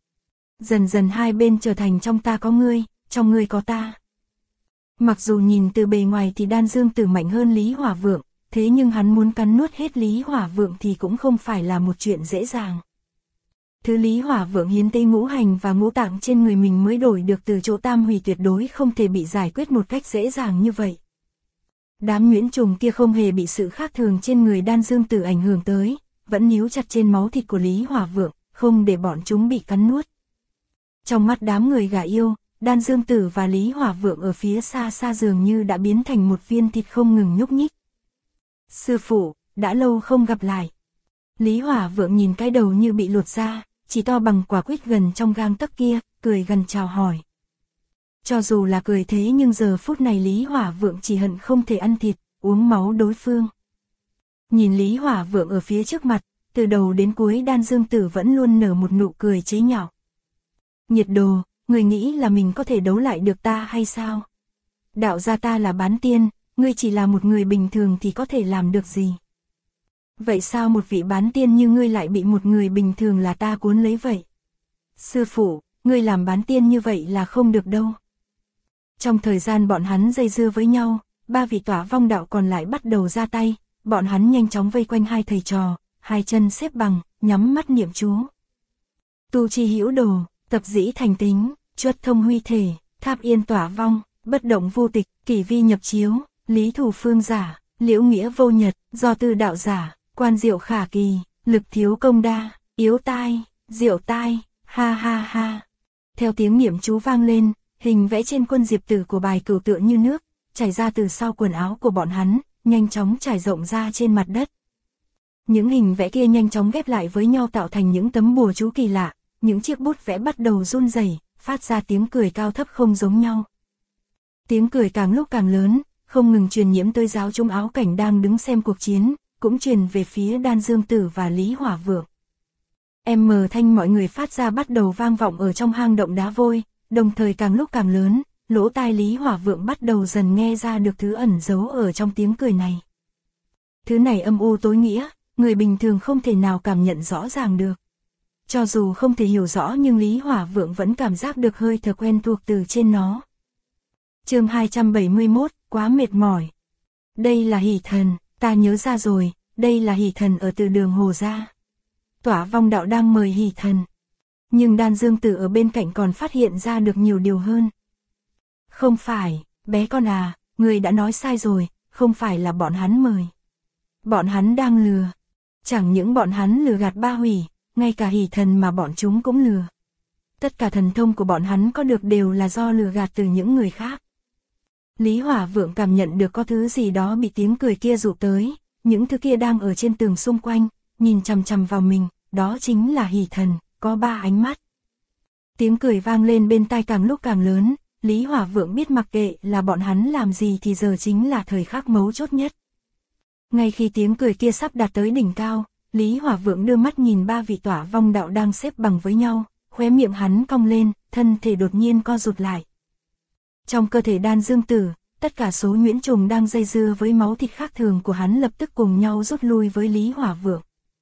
Dần dần hai bên trở thành trong ta có ngươi, trong ngươi có ta. Mặc dù nhìn từ bề ngoài thì Đan Dương Tử mạnh hơn Lý Hỏa Vượng, thế nhưng hắn muốn cắn nuốt hết Lý Hỏa Vượng thì cũng không phải là một chuyện dễ dàng. Thứ Lý Hỏa Vượng hiến tế ngũ hành và ngũ tạng trên người mình mới đổi được từ chỗ tam hủy tuyệt đối không thể bị giải quyết một cách dễ dàng như vậy. Đám nhuyễn trùng kia không hề bị sự khác thường trên người Đan Dương Tử ảnh hưởng tới, vẫn níu chặt trên máu thịt của Lý Hỏa Vượng, không để bọn chúng bị cắn nuốt. Trong mắt đám người gà yêu, Đan Dương Tử và Lý Hỏa Vượng ở phía xa xa dường như đã biến thành một viên thịt không ngừng nhúc nhích. Sư phụ, đã lâu không gặp lại. Lý Hỏa Vượng nhìn cái đầu như bị lột ra, chỉ to bằng quả quýt gần trong gang tấc kia, cười gần chào hỏi. Cho dù là cười thế nhưng giờ phút này Lý Hỏa Vượng chỉ hận không thể ăn thịt, uống máu đối phương. Nhìn Lý Hỏa Vượng ở phía trước mặt, từ đầu đến cuối Đan Dương Tử vẫn luôn nở một nụ cười chế nhạo. Nhiệt đồ, người nghĩ là mình có thể đấu lại được ta hay sao? Đạo gia ta là bán tiên, ngươi chỉ là một người bình thường thì có thể làm được gì? Vậy sao một vị bán tiên như ngươi lại bị một người bình thường là ta cuốn lấy vậy? Sư phụ, ngươi làm bán tiên như vậy là không được đâu. Trong thời gian bọn hắn dây dưa với nhau, ba vị Tỏa Vong đạo còn lại bắt đầu ra tay, bọn hắn nhanh chóng vây quanh hai thầy trò, hai chân xếp bằng, nhắm mắt niệm chú. Tu chi hữu đồ, tập dĩ thành tính, chuất thông huy thể, tháp yên Tỏa Vong, bất động vô tịch, kỷ vi nhập chiếu, lý thủ phương giả, liễu nghĩa vô nhật, do tư đạo giả, quan diệu khả kỳ, lực thiếu công đa, yếu tai, diệu tai, ha ha ha. Theo tiếng niệm chú vang lên, hình vẽ trên quân diệp tử của bài cửu tựa như nước, chảy ra từ sau quần áo của bọn hắn, nhanh chóng trải rộng ra trên mặt đất. Những hình vẽ kia nhanh chóng ghép lại với nhau tạo thành những tấm bùa chú kỳ lạ, những chiếc bút vẽ bắt đầu run rẩy, phát ra tiếng cười cao thấp không giống nhau. Tiếng cười càng lúc càng lớn, không ngừng truyền nhiễm tới giáo chúng áo cảnh đang đứng xem cuộc chiến, cũng truyền về phía Đan Dương Tử và Lý Hỏa Vượng. Thanh mọi người phát ra bắt đầu vang vọng ở trong hang động đá vôi, đồng thời càng lúc càng lớn, lỗ tai Lý Hỏa Vượng bắt đầu dần nghe ra được thứ ẩn giấu ở trong tiếng cười này. Thứ này âm u tối nghĩa, người bình thường không thể nào cảm nhận rõ ràng được. Cho dù không thể hiểu rõ nhưng Lý Hỏa Vượng vẫn cảm giác được hơi thở quen thuộc từ trên nó. Chương 271, quá mệt mỏi. Đây là hỷ thần, ta nhớ ra rồi, đây là hỷ thần ở từ đường Hồ gia. Tỏa Vong đạo đang mời hỷ thần. Nhưng Đan Dương Tử ở bên cạnh còn phát hiện ra được nhiều điều hơn. Không phải, bé con à, người đã nói sai rồi, không phải là bọn hắn mời. Bọn hắn đang lừa. Chẳng những bọn hắn lừa gạt ba hủy, ngay cả hỷ thần mà bọn chúng cũng lừa. Tất cả thần thông của bọn hắn có được đều là do lừa gạt từ những người khác. Lý Hỏa Vượng cảm nhận được có thứ gì đó bị tiếng cười kia dụ tới, những thứ kia đang ở trên tường xung quanh, nhìn chằm chằm vào mình, đó chính là hỷ thần, có ba ánh mắt. Tiếng cười vang lên bên tai càng lúc càng lớn, Lý Hỏa Vượng biết mặc kệ là bọn hắn làm gì thì giờ chính là thời khắc mấu chốt nhất. Ngay khi tiếng cười kia sắp đạt tới đỉnh cao, Lý Hỏa Vượng đưa mắt nhìn ba vị Tỏa Vong đạo đang xếp bằng với nhau, khóe miệng hắn cong lên, thân thể đột nhiên co rụt lại. Trong cơ thể Đan Dương Tử, tất cả số nhuyễn trùng đang dây dưa với máu thịt khác thường của hắn lập tức cùng nhau rút lui với Lý Hỏa Vượng.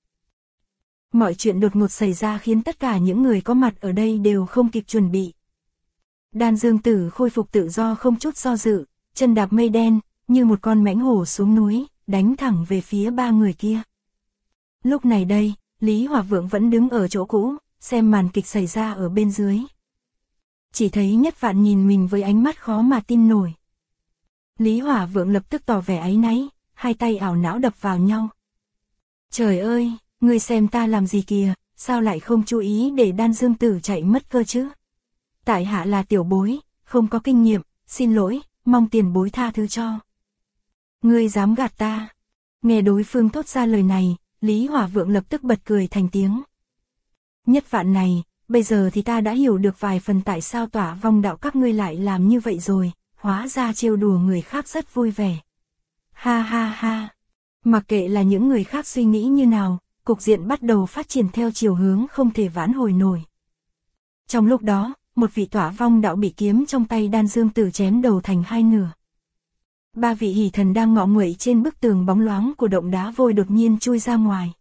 Mọi chuyện đột ngột xảy ra khiến tất cả những người có mặt ở đây đều không kịp chuẩn bị. Đan Dương Tử khôi phục tự do không chút do dự, chân đạp mây đen, như một con mãnh hổ xuống núi, đánh thẳng về phía ba người kia. Lúc này đây, Lý Hỏa Vượng vẫn đứng ở chỗ cũ, xem màn kịch xảy ra ở bên dưới. Chỉ thấy Nhất Vạn nhìn mình với ánh mắt khó mà tin nổi. Lý Hỏa Vượng lập tức tỏ vẻ áy náy, hai tay ảo não đập vào nhau. Trời ơi, ngươi xem ta làm gì kìa, sao lại không chú ý để Đan Dương Tử chạy mất cơ chứ? Tại hạ là tiểu bối, không có kinh nghiệm, xin lỗi, mong tiền bối tha thứ cho. Ngươi dám gạt ta? Nghe đối phương thốt ra lời này, Lý Hỏa Vượng lập tức bật cười thành tiếng. Nhất Vạn này, bây giờ thì ta đã hiểu được vài phần tại sao Tỏa Vong đạo các ngươi lại làm như vậy rồi, hóa ra trêu đùa người khác rất vui vẻ. Ha ha ha, mặc kệ là những người khác suy nghĩ như nào, cục diện bắt đầu phát triển theo chiều hướng không thể vãn hồi nổi. Trong lúc đó, một vị Tỏa Vong đạo bị kiếm trong tay Đan Dương Tử chém đầu thành hai nửa. Ba vị hỷ thần đang ngọ nguậy trên bức tường bóng loáng của động đá vôi đột nhiên chui ra ngoài.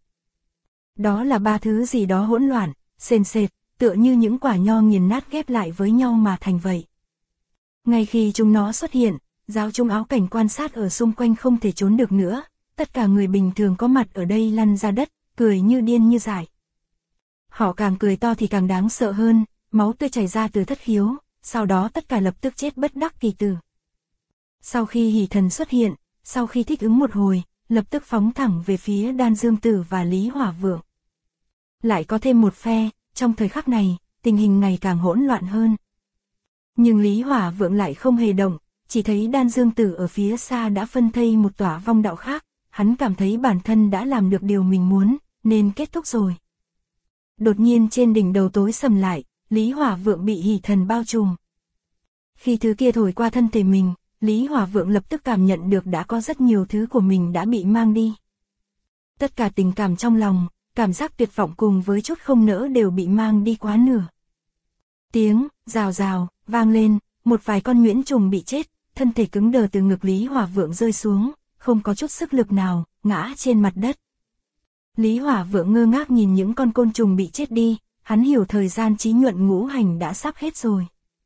Đó là ba thứ gì đó hỗn loạn, sền sệt, tựa như những quả nho nghiền nát ghép lại với nhau mà thành vậy. Ngay khi chúng nó xuất hiện, giáo chúng áo cảnh quan sát ở xung quanh không thể trốn được nữa, tất cả người bình thường có mặt ở đây lăn ra đất, cười như điên như dại. Họ càng cười to thì càng đáng sợ hơn, máu tươi chảy ra từ thất khiếu, sau đó tất cả lập tức chết bất đắc kỳ tử. Sau khi hỷ thần xuất hiện, sau khi thích ứng một hồi, lập tức phóng thẳng về phía Đan Dương Tử và Lý Hỏa Vượng. Lại có thêm một phe, trong thời khắc này, tình hình ngày càng hỗn loạn hơn. Nhưng Lý Hỏa Vượng lại không hề động, chỉ thấy Đan Dương Tử ở phía xa đã phân thây một tỏa vong đạo khác, hắn cảm thấy bản thân đã làm được điều mình muốn, nên kết thúc rồi. Đột nhiên trên đỉnh đầu tối sầm lại, Lý Hỏa Vượng bị hỷ thần bao trùm. Khi thứ kia thổi qua thân thể mình, Lý Hỏa Vượng lập tức cảm nhận được đã có rất nhiều thứ của mình đã bị mang đi. Tất cả tình cảm trong lòng, cảm giác tuyệt vọng cùng với chút không nỡ đều bị mang đi quá nửa. Tiếng rào rào vang lên, một vài con nhuyễn trùng bị chết, thân thể cứng đờ từ ngực Lý Hỏa Vượng rơi xuống, không có chút sức lực nào, ngã trên mặt đất. Lý Hỏa Vượng ngơ ngác nhìn những con côn trùng bị chết đi, hắn hiểu thời gian trí nhuận ngũ hành đã sắp hết rồi.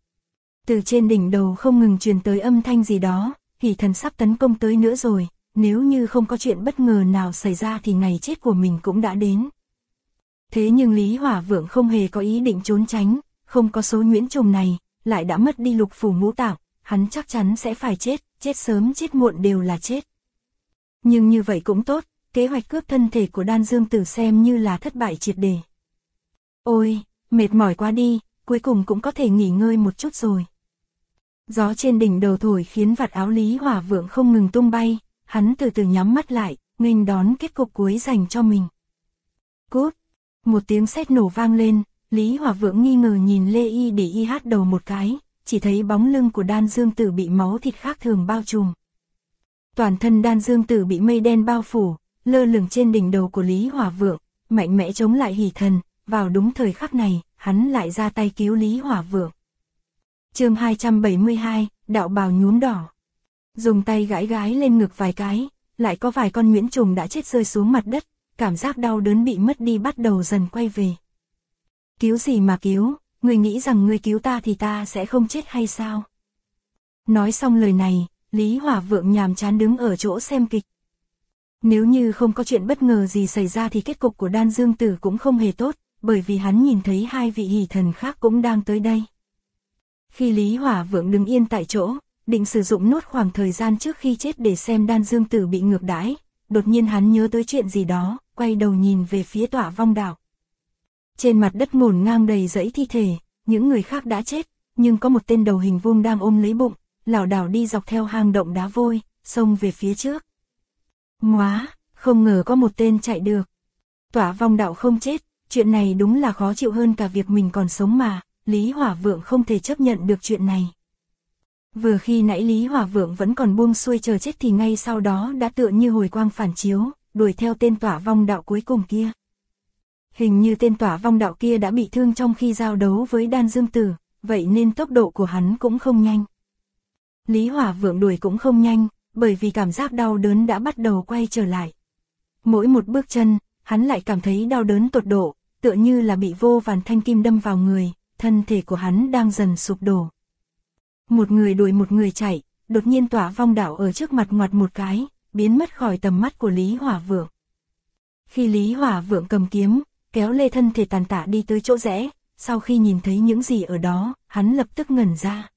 Từ trên đỉnh đầu không ngừng truyền tới âm thanh gì đó, hỷ thần sắp tấn công tới nữa rồi, nếu như không có chuyện bất ngờ nào xảy ra thì ngày chết của mình cũng đã đến. Thế nhưng Lý Hỏa Vượng không hề có ý định trốn tránh, không có số nhuyễn trùng này, lại đã mất đi lục phủ ngũ tạng, hắn chắc chắn sẽ phải chết, chết sớm chết muộn đều là chết. Nhưng như vậy cũng tốt, kế hoạch cướp thân thể của Đan Dương Tử xem như là thất bại triệt để. Ôi, mệt mỏi quá đi, cuối cùng cũng có thể nghỉ ngơi một chút rồi. Gió trên đỉnh đầu thổi khiến vạt áo Lý Hỏa Vượng không ngừng tung bay, hắn từ từ nhắm mắt lại, nghênh đón kết cục cuối dành cho mình. Cút! Một tiếng sét nổ vang lên, Lý Hỏa Vượng nghi ngờ nhìn Lê Y để y hát đầu một cái, chỉ thấy bóng lưng của Đan Dương Tử bị máu thịt khác thường bao trùm. Toàn thân Đan Dương Tử bị mây đen bao phủ, lơ lửng trên đỉnh đầu của Lý Hỏa Vượng, mạnh mẽ chống lại hỷ thần, vào đúng thời khắc này, hắn lại ra tay cứu Lý Hỏa Vượng. Chương 272, đạo bào nhuốm đỏ. Dùng tay gãi gãi lên ngực vài cái, lại có vài con nhuyễn trùng đã chết rơi xuống mặt đất, cảm giác đau đớn bị mất đi bắt đầu dần quay về. Cứu gì mà cứu, ngươi nghĩ rằng ngươi cứu ta thì ta sẽ không chết hay sao? Nói xong lời này, Lý Hỏa Vượng nhàm chán đứng ở chỗ xem kịch. Nếu như không có chuyện bất ngờ gì xảy ra thì kết cục của Đan Dương Tử cũng không hề tốt, bởi vì hắn nhìn thấy hai vị hỷ thần khác cũng đang tới đây. Khi Lý Hỏa Vượng đứng yên tại chỗ, định sử dụng nốt khoảng thời gian trước khi chết để xem Đan Dương Tử bị ngược đãi, đột nhiên hắn nhớ tới chuyện gì đó, quay đầu nhìn về phía tỏa vong đạo. Trên mặt đất ngổn ngang đầy dãy thi thể, những người khác đã chết, nhưng có một tên đầu hình vuông đang ôm lấy bụng, lảo đảo đi dọc theo hang động đá vôi, xông về phía trước. Ngoá, không ngờ có một tên chạy được. Tỏa vong đạo không chết, chuyện này đúng là khó chịu hơn cả việc mình còn sống mà, Lý Hỏa Vượng không thể chấp nhận được chuyện này. Vừa khi nãy Lý Hỏa Vượng vẫn còn buông xuôi chờ chết thì ngay sau đó đã tựa như hồi quang phản chiếu, đuổi theo tên tỏa vong đạo cuối cùng kia. Hình như tên tỏa vong đạo kia đã bị thương trong khi giao đấu với Đan Dương Tử, vậy nên tốc độ của hắn cũng không nhanh. Lý Hỏa Vượng đuổi cũng không nhanh, bởi vì cảm giác đau đớn đã bắt đầu quay trở lại. Mỗi một bước chân, hắn lại cảm thấy đau đớn tột độ, tựa như là bị vô vàn thanh kim đâm vào người, thân thể của hắn đang dần sụp đổ. Một người đuổi một người chạy, đột nhiên tỏa vong đạo ở trước mặt ngoặt một cái, biến mất khỏi tầm mắt của Lý Hỏa Vượng. Khi Lý Hỏa Vượng cầm kiếm, kéo lê thân thể tàn tạ đi tới chỗ rẽ, sau khi nhìn thấy những gì ở đó, hắn lập tức ngẩn ra.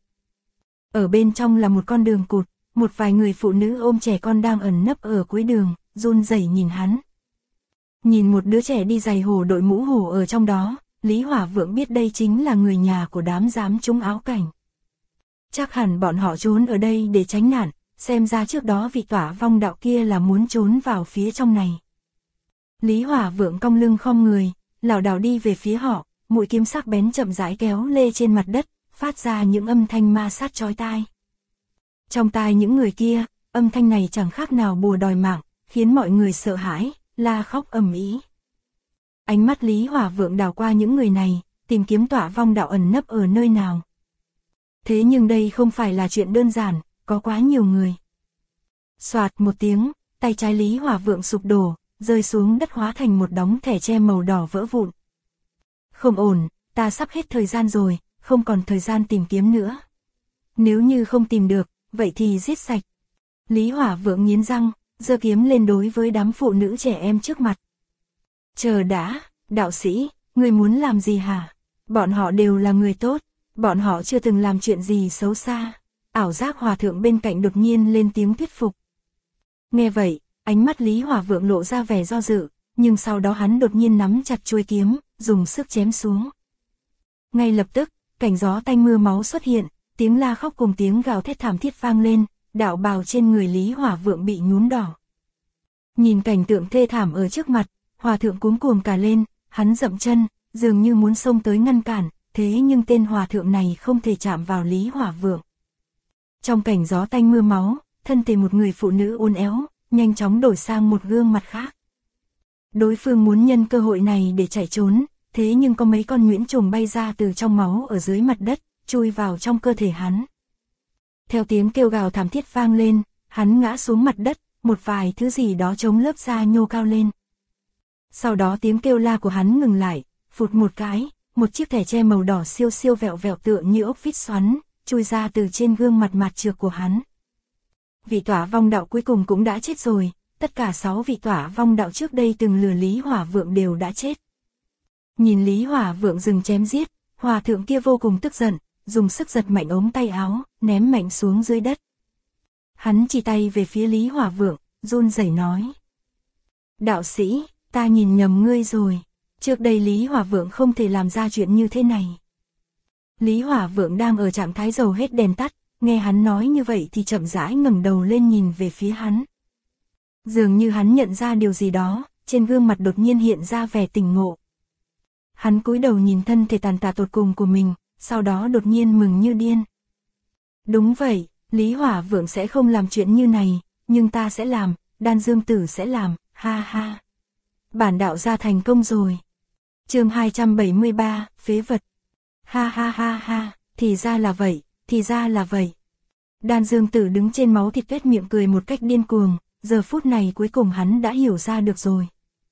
Ở bên trong là một con đường cụt, một vài người phụ nữ ôm trẻ con đang ẩn nấp ở cuối đường, run rẩy nhìn hắn. Nhìn một đứa trẻ đi giày hổ đội mũ hổ ở trong đó, Lý Hỏa Vượng biết đây chính là người nhà của đám giám chúng áo cảnh. Chắc hẳn bọn họ trốn ở đây để tránh nạn, xem ra trước đó vị tỏa vong đạo kia là muốn trốn vào phía trong này. Lý Hỏa Vượng cong lưng khom người, lảo đảo đi về phía họ, mũi kiếm sắc bén chậm rãi kéo lê trên mặt đất, phát ra những âm thanh ma sát chói tai. Trong tai những người kia, âm thanh này chẳng khác nào bùa đòi mạng, khiến mọi người sợ hãi, la khóc ầm ĩ. Ánh mắt Lý Hỏa Vượng đảo qua những người này, tìm kiếm tỏa vong đạo ẩn nấp ở nơi nào. Thế nhưng đây không phải là chuyện đơn giản, có quá nhiều người. Soạt một tiếng, tay trái Lý Hỏa Vượng sụp đổ, rơi xuống đất hóa thành một đống thẻ tre màu đỏ vỡ vụn. Không ổn, ta sắp hết thời gian rồi, không còn thời gian tìm kiếm nữa. Nếu như không tìm được, vậy thì giết sạch. Lý Hỏa Vượng nghiến răng, giơ kiếm lên đối với đám phụ nữ trẻ em trước mặt. Chờ đã, đạo sĩ, người muốn làm gì hả? Bọn họ đều là người tốt, bọn họ chưa từng làm chuyện gì xấu xa. Ảo giác hòa thượng bên cạnh đột nhiên lên tiếng thuyết phục. Nghe vậy, ánh mắt Lý Hỏa Vượng lộ ra vẻ do dự, nhưng sau đó hắn đột nhiên nắm chặt chuôi kiếm, dùng sức chém xuống. Ngay lập tức, cảnh gió tanh mưa máu xuất hiện, tiếng la khóc cùng tiếng gào thét thảm thiết vang lên, đạo bào trên người Lý Hỏa Vượng bị nhuốm đỏ. Nhìn cảnh tượng thê thảm ở trước mặt, hòa thượng cuống cuồng cả lên, hắn dậm chân, dường như muốn xông tới ngăn cản, thế nhưng tên hòa thượng này không thể chạm vào Lý Hỏa Vượng. Trong cảnh gió tanh mưa máu, thân thể một người phụ nữ uốn éo, nhanh chóng đổi sang một gương mặt khác. Đối phương muốn nhân cơ hội này để chạy trốn, thế nhưng có mấy con nhuyễn trùng bay ra từ trong máu ở dưới mặt đất, chui vào trong cơ thể hắn. Theo tiếng kêu gào thảm thiết vang lên, hắn ngã xuống mặt đất, một vài thứ gì đó chống lớp da nhô cao lên. Sau đó tiếng kêu la của hắn ngừng lại, phụt một cái, một chiếc thẻ tre màu đỏ siêu siêu vẹo vẹo tựa như ốc vít xoắn, chui ra từ trên gương mặt mạt trược của hắn. Vị tỏa vong đạo cuối cùng cũng đã chết rồi, tất cả 6 vị tỏa vong đạo trước đây từng lừa Lý Hỏa Vượng đều đã chết. Nhìn Lý Hỏa Vượng dừng chém giết, hòa thượng kia vô cùng tức giận, dùng sức giật mạnh ống tay áo, ném mạnh xuống dưới đất. Hắn chỉ tay về phía Lý Hỏa Vượng, run rẩy nói. Đạo sĩ, ta nhìn nhầm ngươi rồi, trước đây Lý Hỏa Vượng không thể làm ra chuyện như thế này. Lý Hỏa Vượng đang ở trạng thái dầu hết đèn tắt, nghe hắn nói như vậy thì chậm rãi ngẩng đầu lên nhìn về phía hắn. Dường như hắn nhận ra điều gì đó, trên gương mặt đột nhiên hiện ra vẻ tỉnh ngộ. Hắn cúi đầu nhìn thân thể tàn tạ tột cùng của mình, sau đó đột nhiên mừng như điên. Đúng vậy, Lý Hỏa Vượng sẽ không làm chuyện như này, nhưng ta sẽ làm, Đan Dương Tử sẽ làm, ha ha. Bản đạo gia thành công rồi. Chương 273, phế vật. Ha ha ha ha, thì ra là vậy, thì ra là vậy. Đan Dương Tử đứng trên máu thịt tuét miệng cười một cách điên cuồng, giờ phút này cuối cùng hắn đã hiểu ra được rồi.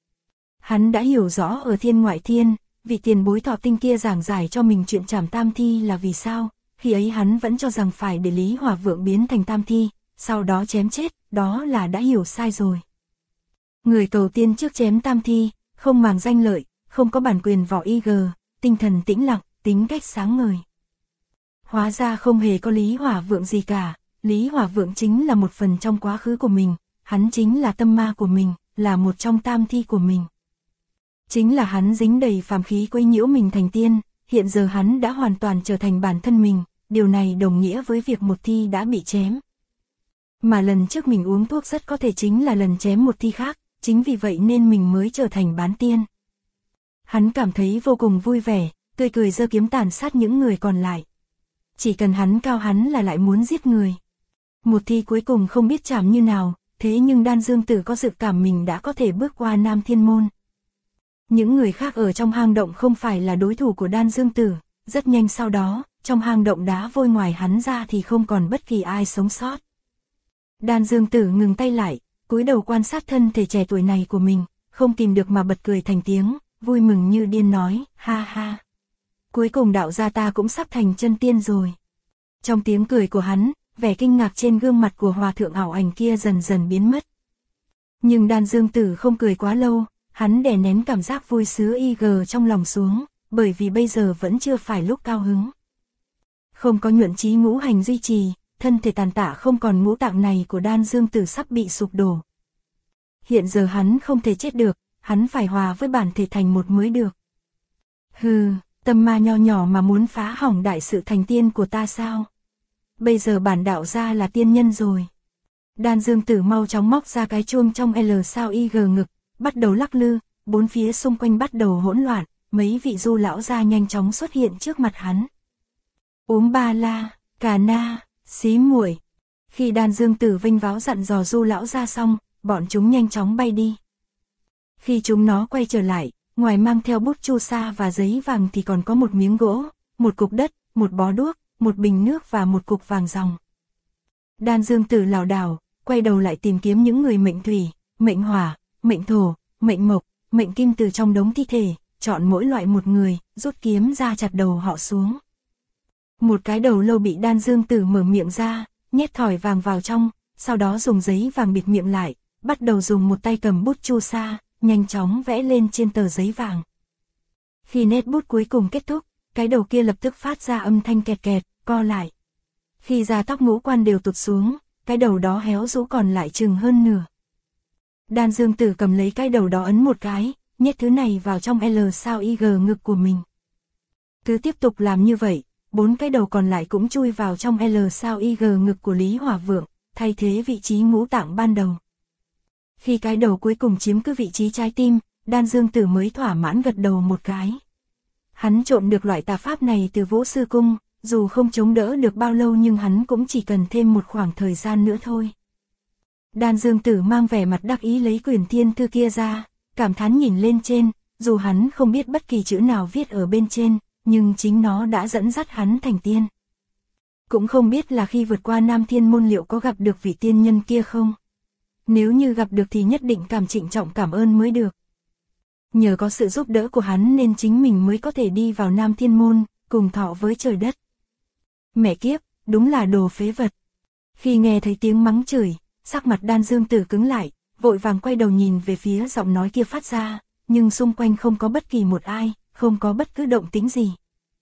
Hắn đã hiểu rõ ở thiên ngoại thiên, vị tiền bối thọ tinh kia giảng giải cho mình chuyện trảm tam thi là vì sao, khi ấy hắn vẫn cho rằng phải để Lý Hỏa Vượng biến thành tam thi, sau đó chém chết, đó là đã hiểu sai rồi. Người cầu tiên trước chém tam thi, không màng danh lợi, không có bản quyền võ IG, tinh thần tĩnh lặng, tính cách sáng ngời. Hóa ra không hề có Lý Hỏa Vượng gì cả, Lý Hỏa Vượng chính là một phần trong quá khứ của mình, hắn chính là tâm ma của mình, là một trong tam thi của mình. Chính là hắn dính đầy phàm khí quấy nhiễu mình thành tiên, hiện giờ hắn đã hoàn toàn trở thành bản thân mình, điều này đồng nghĩa với việc một thi đã bị chém. Mà lần trước mình uống thuốc rất có thể chính là lần chém một thi khác, chính vì vậy nên mình mới trở thành bán tiên. Hắn cảm thấy vô cùng vui vẻ, tươi cười giơ kiếm tàn sát những người còn lại. Chỉ cần hắn cao hắn là lại muốn giết người. Một thi cuối cùng không biết chảm như nào, thế nhưng Đan Dương Tử có dự cảm mình đã có thể bước qua Nam Thiên Môn. Những người khác ở trong hang động không phải là đối thủ của Đan Dương Tử, rất nhanh sau đó, trong hang động đá vôi ngoài hắn ra thì không còn bất kỳ ai sống sót. Đan Dương Tử ngừng tay lại, cúi đầu quan sát thân thể trẻ tuổi này của mình, không kìm được mà bật cười thành tiếng, vui mừng như điên nói, ha ha. Cuối cùng đạo gia ta cũng sắp thành chân tiên rồi. Trong tiếng cười của hắn, vẻ kinh ngạc trên gương mặt của hòa thượng ảo ảnh kia dần dần biến mất. Nhưng Đan Dương Tử không cười quá lâu, hắn đè nén cảm giác vui sướng IG trong lòng xuống, bởi vì bây giờ vẫn chưa phải lúc cao hứng. Không có nhuận chí ngũ hành duy trì, thân thể tàn tạ không còn ngũ tạng này của Đan Dương Tử sắp bị sụp đổ. Hiện giờ hắn không thể chết được, hắn phải hòa với bản thể thành một mới được. Hừ, tâm ma nho nhỏ mà muốn phá hỏng đại sự thành tiên của ta sao? Bây giờ bản đạo gia là tiên nhân rồi. Đan Dương Tử mau chóng móc ra cái chuông trong L sao IG ngực, bắt đầu lắc lư, bốn phía xung quanh bắt đầu hỗn loạn, mấy vị du lão gia nhanh chóng xuất hiện trước mặt hắn. Uống ba la, cà na, xí muội. Khi Đan Dương Tử vinh váo dặn dò du lão gia xong, bọn chúng nhanh chóng bay đi. Khi chúng nó quay trở lại, ngoài mang theo bút chu sa và giấy vàng thì còn có một miếng gỗ, một cục đất, một bó đuốc, một bình nước và một cục vàng ròng. Đan Dương Tử lảo đảo, quay đầu lại tìm kiếm những người mệnh thủy, mệnh hỏa, mệnh thổ, mệnh mộc, mệnh kim từ trong đống thi thể, chọn mỗi loại một người, rút kiếm ra chặt đầu họ xuống. Một cái đầu lâu bị Đan Dương Tử mở miệng ra, nhét thỏi vàng vào trong, sau đó dùng giấy vàng bịt miệng lại, bắt đầu dùng một tay cầm bút chu sa, nhanh chóng vẽ lên trên tờ giấy vàng. Khi nét bút cuối cùng kết thúc, cái đầu kia lập tức phát ra âm thanh kẹt kẹt, co lại. Khi da tóc ngũ quan đều tụt xuống, cái đầu đó héo rũ còn lại chừng hơn nửa. Đan Dương Tử cầm lấy cái đầu đó ấn một cái, nhét thứ này vào trong L sao IG ngực của mình. Cứ tiếp tục làm như vậy, 4 cái đầu còn lại cũng chui vào trong L sao IG ngực của Lý Hỏa Vượng, thay thế vị trí ngũ tạng ban đầu. Khi cái đầu cuối cùng chiếm cứ vị trí trái tim, Đan Dương Tử mới thỏa mãn gật đầu một cái. Hắn trộm được loại tà pháp này từ Vũ Sư Cung, dù không chống đỡ được bao lâu nhưng hắn cũng chỉ cần thêm một khoảng thời gian nữa thôi. Đan Dương Tử mang vẻ mặt đắc ý lấy quyển thiên thư kia ra, cảm thán nhìn lên trên, dù hắn không biết bất kỳ chữ nào viết ở bên trên, nhưng chính nó đã dẫn dắt hắn thành tiên. Cũng không biết là khi vượt qua Nam Thiên Môn liệu có gặp được vị tiên nhân kia không? Nếu như gặp được thì nhất định trịnh trọng cảm ơn mới được. Nhờ có sự giúp đỡ của hắn nên chính mình mới có thể đi vào Nam Thiên Môn, cùng thọ với trời đất. Mẹ kiếp, đúng là đồ phế vật. Khi nghe thấy tiếng mắng chửi, sắc mặt Đan Dương Tử cứng lại, vội vàng quay đầu nhìn về phía giọng nói kia phát ra, nhưng xung quanh không có bất kỳ một ai, không có bất cứ động tĩnh gì.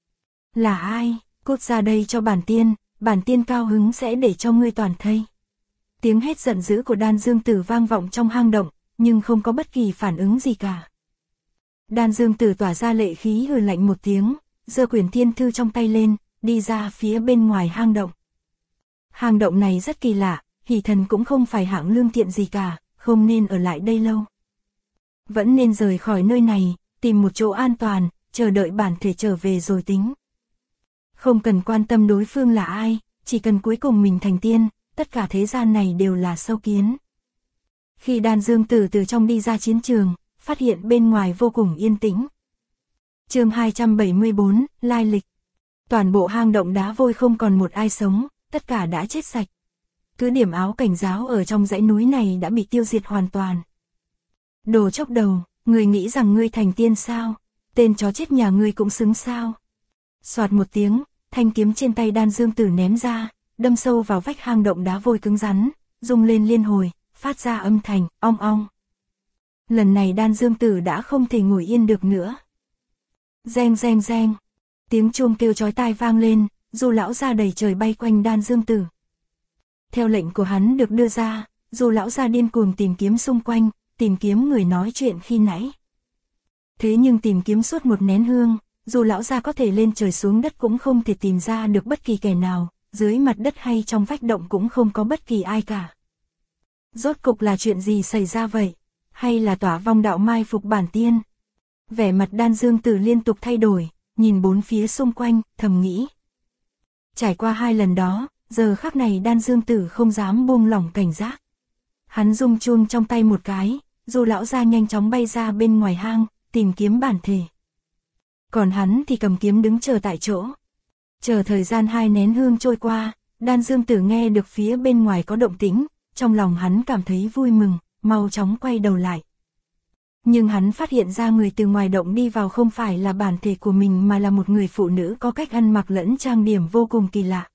Là ai? Cút ra đây cho bản tiên cao hứng sẽ để cho ngươi toàn thây. Tiếng hét giận dữ của Đan Dương Tử vang vọng trong hang động, nhưng không có bất kỳ phản ứng gì cả. Đan Dương Tử tỏa ra lệ khí hừ lạnh một tiếng, giơ quyển thiên thư trong tay lên, đi ra phía bên ngoài hang động. Hang động này rất kỳ lạ, Hỷ Thần cũng không phải hạng lương thiện gì cả, không nên ở lại đây lâu. Vẫn nên rời khỏi nơi này, tìm một chỗ an toàn, chờ đợi bản thể trở về rồi tính. Không cần quan tâm đối phương là ai, chỉ cần cuối cùng mình thành tiên, tất cả thế gian này đều là sâu kiến. Khi Đan Dương Tử từ trong đi ra chiến trường, phát hiện bên ngoài vô cùng yên tĩnh. Chương 274, lai lịch. Toàn bộ hang động đá vôi không còn một ai sống, tất cả đã chết sạch. Cứ điểm áo cảnh giáo ở trong dãy núi này đã bị tiêu diệt hoàn toàn. Đồ chốc đầu, ngươi nghĩ rằng ngươi thành tiên sao? Tên chó chết nhà ngươi cũng xứng sao? Soạt một tiếng, thanh kiếm trên tay Đan Dương Tử ném ra, đâm sâu vào vách hang động đá vôi cứng rắn, rung lên liên hồi, phát ra âm thanh ong ong. Lần này Đan Dương Tử đã không thể ngồi yên được nữa. Reng reng reng, tiếng chuông kêu chói tai vang lên, Du lão gia đầy trời bay quanh Đan Dương Tử. Theo lệnh của hắn được đưa ra, Du lão gia điên cuồng tìm kiếm xung quanh, tìm kiếm người nói chuyện khi nãy. Thế nhưng tìm kiếm suốt một nén hương, dù lão gia có thể lên trời xuống đất cũng không thể tìm ra được bất kỳ kẻ nào, dưới mặt đất hay trong vách động cũng không có bất kỳ ai cả. Rốt cục là chuyện gì xảy ra vậy? Hay là Tỏa Vong đạo mai phục bản tiên? Vẻ mặt Đan Dương Tử liên tục thay đổi, nhìn bốn phía xung quanh, thầm nghĩ. Trải qua 2 lần đó, giờ khắc này Đan Dương Tử không dám buông lỏng cảnh giác. Hắn rung chuông trong tay một cái, dù lão gia nhanh chóng bay ra bên ngoài hang, tìm kiếm bản thể. Còn hắn thì cầm kiếm đứng chờ tại chỗ. Chờ thời gian 2 nén hương trôi qua, Đan Dương Tử nghe được phía bên ngoài có động tĩnh, trong lòng hắn cảm thấy vui mừng, mau chóng quay đầu lại. Nhưng hắn phát hiện ra người từ ngoài động đi vào không phải là bản thể của mình mà là một người phụ nữ có cách ăn mặc lẫn trang điểm vô cùng kỳ lạ.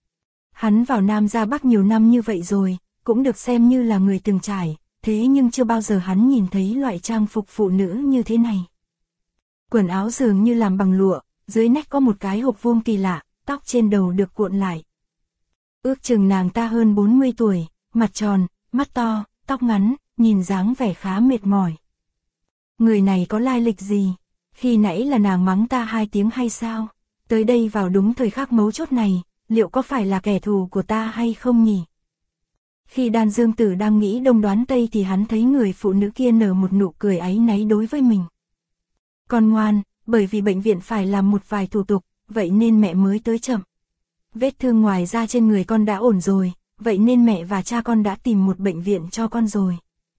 Hắn vào Nam ra Bắc nhiều năm như vậy rồi, cũng được xem như là người từng trải, thế nhưng chưa bao giờ hắn nhìn thấy loại trang phục phụ nữ như thế này. Quần áo dường như làm bằng lụa, dưới nách có một cái hộp vuông kỳ lạ, tóc trên đầu được cuộn lại. Ước chừng nàng ta hơn 40 tuổi, mặt tròn, mắt to, tóc ngắn, nhìn dáng vẻ khá mệt mỏi. Người này có lai lịch gì? Khi nãy là nàng mắng ta 2 tiếng hay sao? Tới đây vào đúng thời khắc mấu chốt này, liệu có phải là kẻ thù của ta hay không nhỉ? Khi Đan Dương Tử đang nghĩ đông đoán tây thì hắn thấy người phụ nữ kia nở một nụ cười áy náy đối với mình. Con ngoan, bởi vì bệnh viện phải làm một vài thủ tục, vậy nên mẹ mới tới chậm. Vết thương ngoài da trên người con đã ổn rồi, vậy nên mẹ và cha con đã tìm một bệnh viện cho con rồi.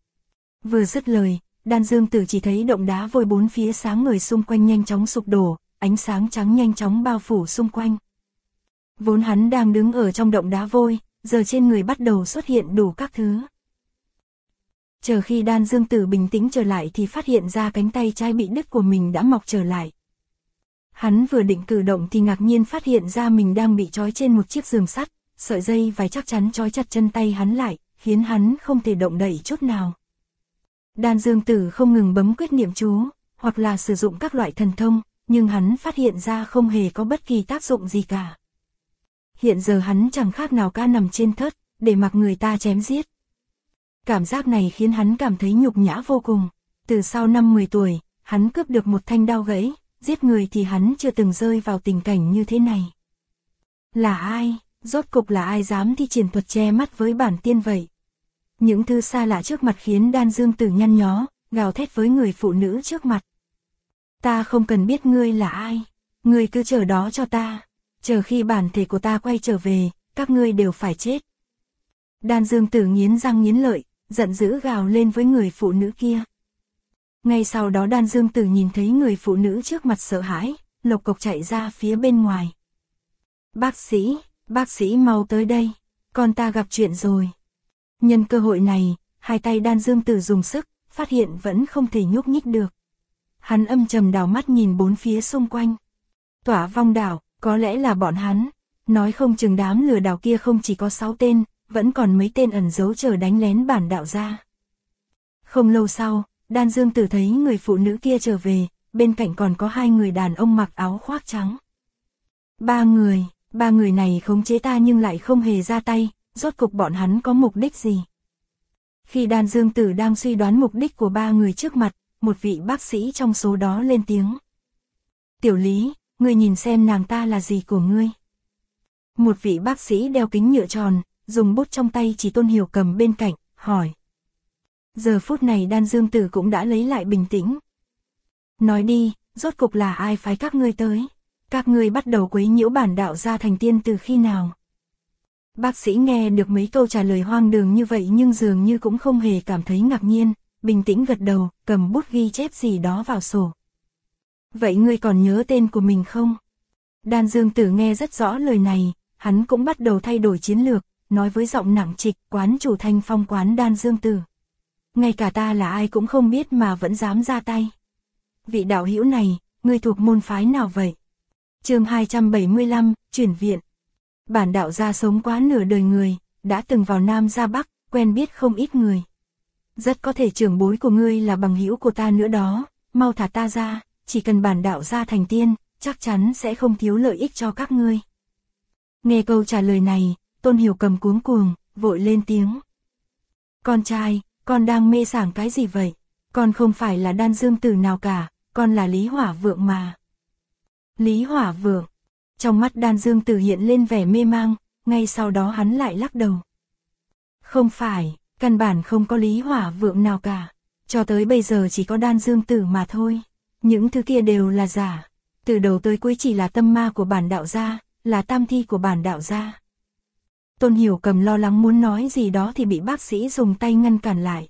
Vừa dứt lời, Đan Dương Tử chỉ thấy động đá vôi bốn phía sáng ngời xung quanh nhanh chóng sụp đổ, ánh sáng trắng nhanh chóng bao phủ xung quanh. Vốn hắn đang đứng ở trong động đá vôi, giờ trên người bắt đầu xuất hiện đủ các thứ. Chờ khi Đan Dương Tử bình tĩnh trở lại thì phát hiện ra cánh tay trái bị đứt của mình đã mọc trở lại. Hắn vừa định cử động thì ngạc nhiên phát hiện ra mình đang bị trói trên một chiếc giường sắt, sợi dây vải chắc chắn trói chặt chân tay hắn lại, khiến hắn không thể động đậy chút nào. Đan Dương Tử không ngừng bấm quyết niệm chú, hoặc là sử dụng các loại thần thông, nhưng hắn phát hiện ra không hề có bất kỳ tác dụng gì cả. Hiện giờ hắn chẳng khác nào cá nằm trên thớt, để mặc người ta chém giết. Cảm giác này khiến hắn cảm thấy nhục nhã vô cùng. Từ sau năm 10 tuổi, hắn cướp được một thanh đao gãy, giết người thì hắn chưa từng rơi vào tình cảnh như thế này. Là ai? Rốt cục là ai dám thi triển thuật che mắt với bản tiên vậy? Những thứ xa lạ trước mặt khiến Đan Dương Tử nhăn nhó, gào thét với người phụ nữ trước mặt. Ta không cần biết ngươi là ai, ngươi cứ chờ đó cho ta, chờ khi bản thể của ta quay trở về, các ngươi đều phải chết. Đan Dương Tử nghiến răng nghiến lợi, giận dữ gào lên với người phụ nữ kia. Ngay sau đó Đan Dương Tử nhìn thấy người phụ nữ trước mặt sợ hãi, lộc cộc chạy ra phía bên ngoài. Bác sĩ mau tới đây, con ta gặp chuyện rồi. Nhân cơ hội này, hai tay Đan Dương Tử dùng sức, phát hiện vẫn không thể nhúc nhích được. Hắn âm trầm đảo mắt nhìn bốn phía xung quanh. Tỏa Vong Đảo, có lẽ là bọn hắn, nói không chừng đám lừa đảo kia không chỉ có 6 tên, vẫn còn mấy tên ẩn giấu chờ đánh lén bản đạo gia. Không lâu sau, Đan Dương Tử thấy người phụ nữ kia trở về, bên cạnh còn có 2 người đàn ông mặc áo khoác trắng. Ba người này khống chế ta nhưng lại không hề ra tay, rốt cục bọn hắn có mục đích gì? Khi Đan Dương Tử đang suy đoán mục đích của 3 người trước mặt, một vị bác sĩ trong số đó lên tiếng. Tiểu Lý, ngươi nhìn xem nàng ta là gì của ngươi? Một vị bác sĩ đeo kính nhựa tròn, dùng bút trong tay chỉ Tôn Hiểu Cầm bên cạnh, hỏi. Giờ phút này Đan Dương Tử cũng đã lấy lại bình tĩnh. Nói đi, rốt cục là ai phái các ngươi tới? Các ngươi bắt đầu quấy nhiễu bản đạo gia thành tiên từ khi nào? Bác sĩ nghe được mấy câu trả lời hoang đường như vậy nhưng dường như cũng không hề cảm thấy ngạc nhiên, bình tĩnh gật đầu, cầm bút ghi chép gì đó vào sổ. Vậy ngươi còn nhớ tên của mình không? Đan Dương Tử nghe rất rõ lời này, hắn cũng bắt đầu thay đổi chiến lược, nói với giọng nặng trịch, quán chủ Thanh Phong quán Đan Dương Tử. Ngay cả ta là ai cũng không biết mà vẫn dám ra tay. Vị đạo hữu này, ngươi thuộc môn phái nào vậy? Chương 275, chuyển viện. Bản đạo gia sống quá nửa đời người, đã từng vào Nam ra Bắc, quen biết không ít người. Rất có thể trưởng bối của ngươi là bằng hữu của ta nữa đó, mau thả ta ra, chỉ cần bản đạo gia thành tiên, chắc chắn sẽ không thiếu lợi ích cho các ngươi. Nghe câu trả lời này, Tôn Hiểu Cầm cuống cuồng, vội lên tiếng. Con trai, con đang mê sảng cái gì vậy? Con không phải là Đan Dương Tử nào cả, con là Lý Hỏa Vượng mà. Lý Hỏa Vượng. Trong mắt Đan Dương Tử hiện lên vẻ mê mang, ngay sau đó hắn lại lắc đầu. Không phải, căn bản không có Lý Hỏa Vượng nào cả, cho tới bây giờ chỉ có Đan Dương Tử mà thôi. Những thứ kia đều là giả, từ đầu tới cuối chỉ là tâm ma của bản đạo gia, là tam thi của bản đạo gia. Tôn Hiểu Cầm lo lắng muốn nói gì đó thì bị bác sĩ dùng tay ngăn cản lại.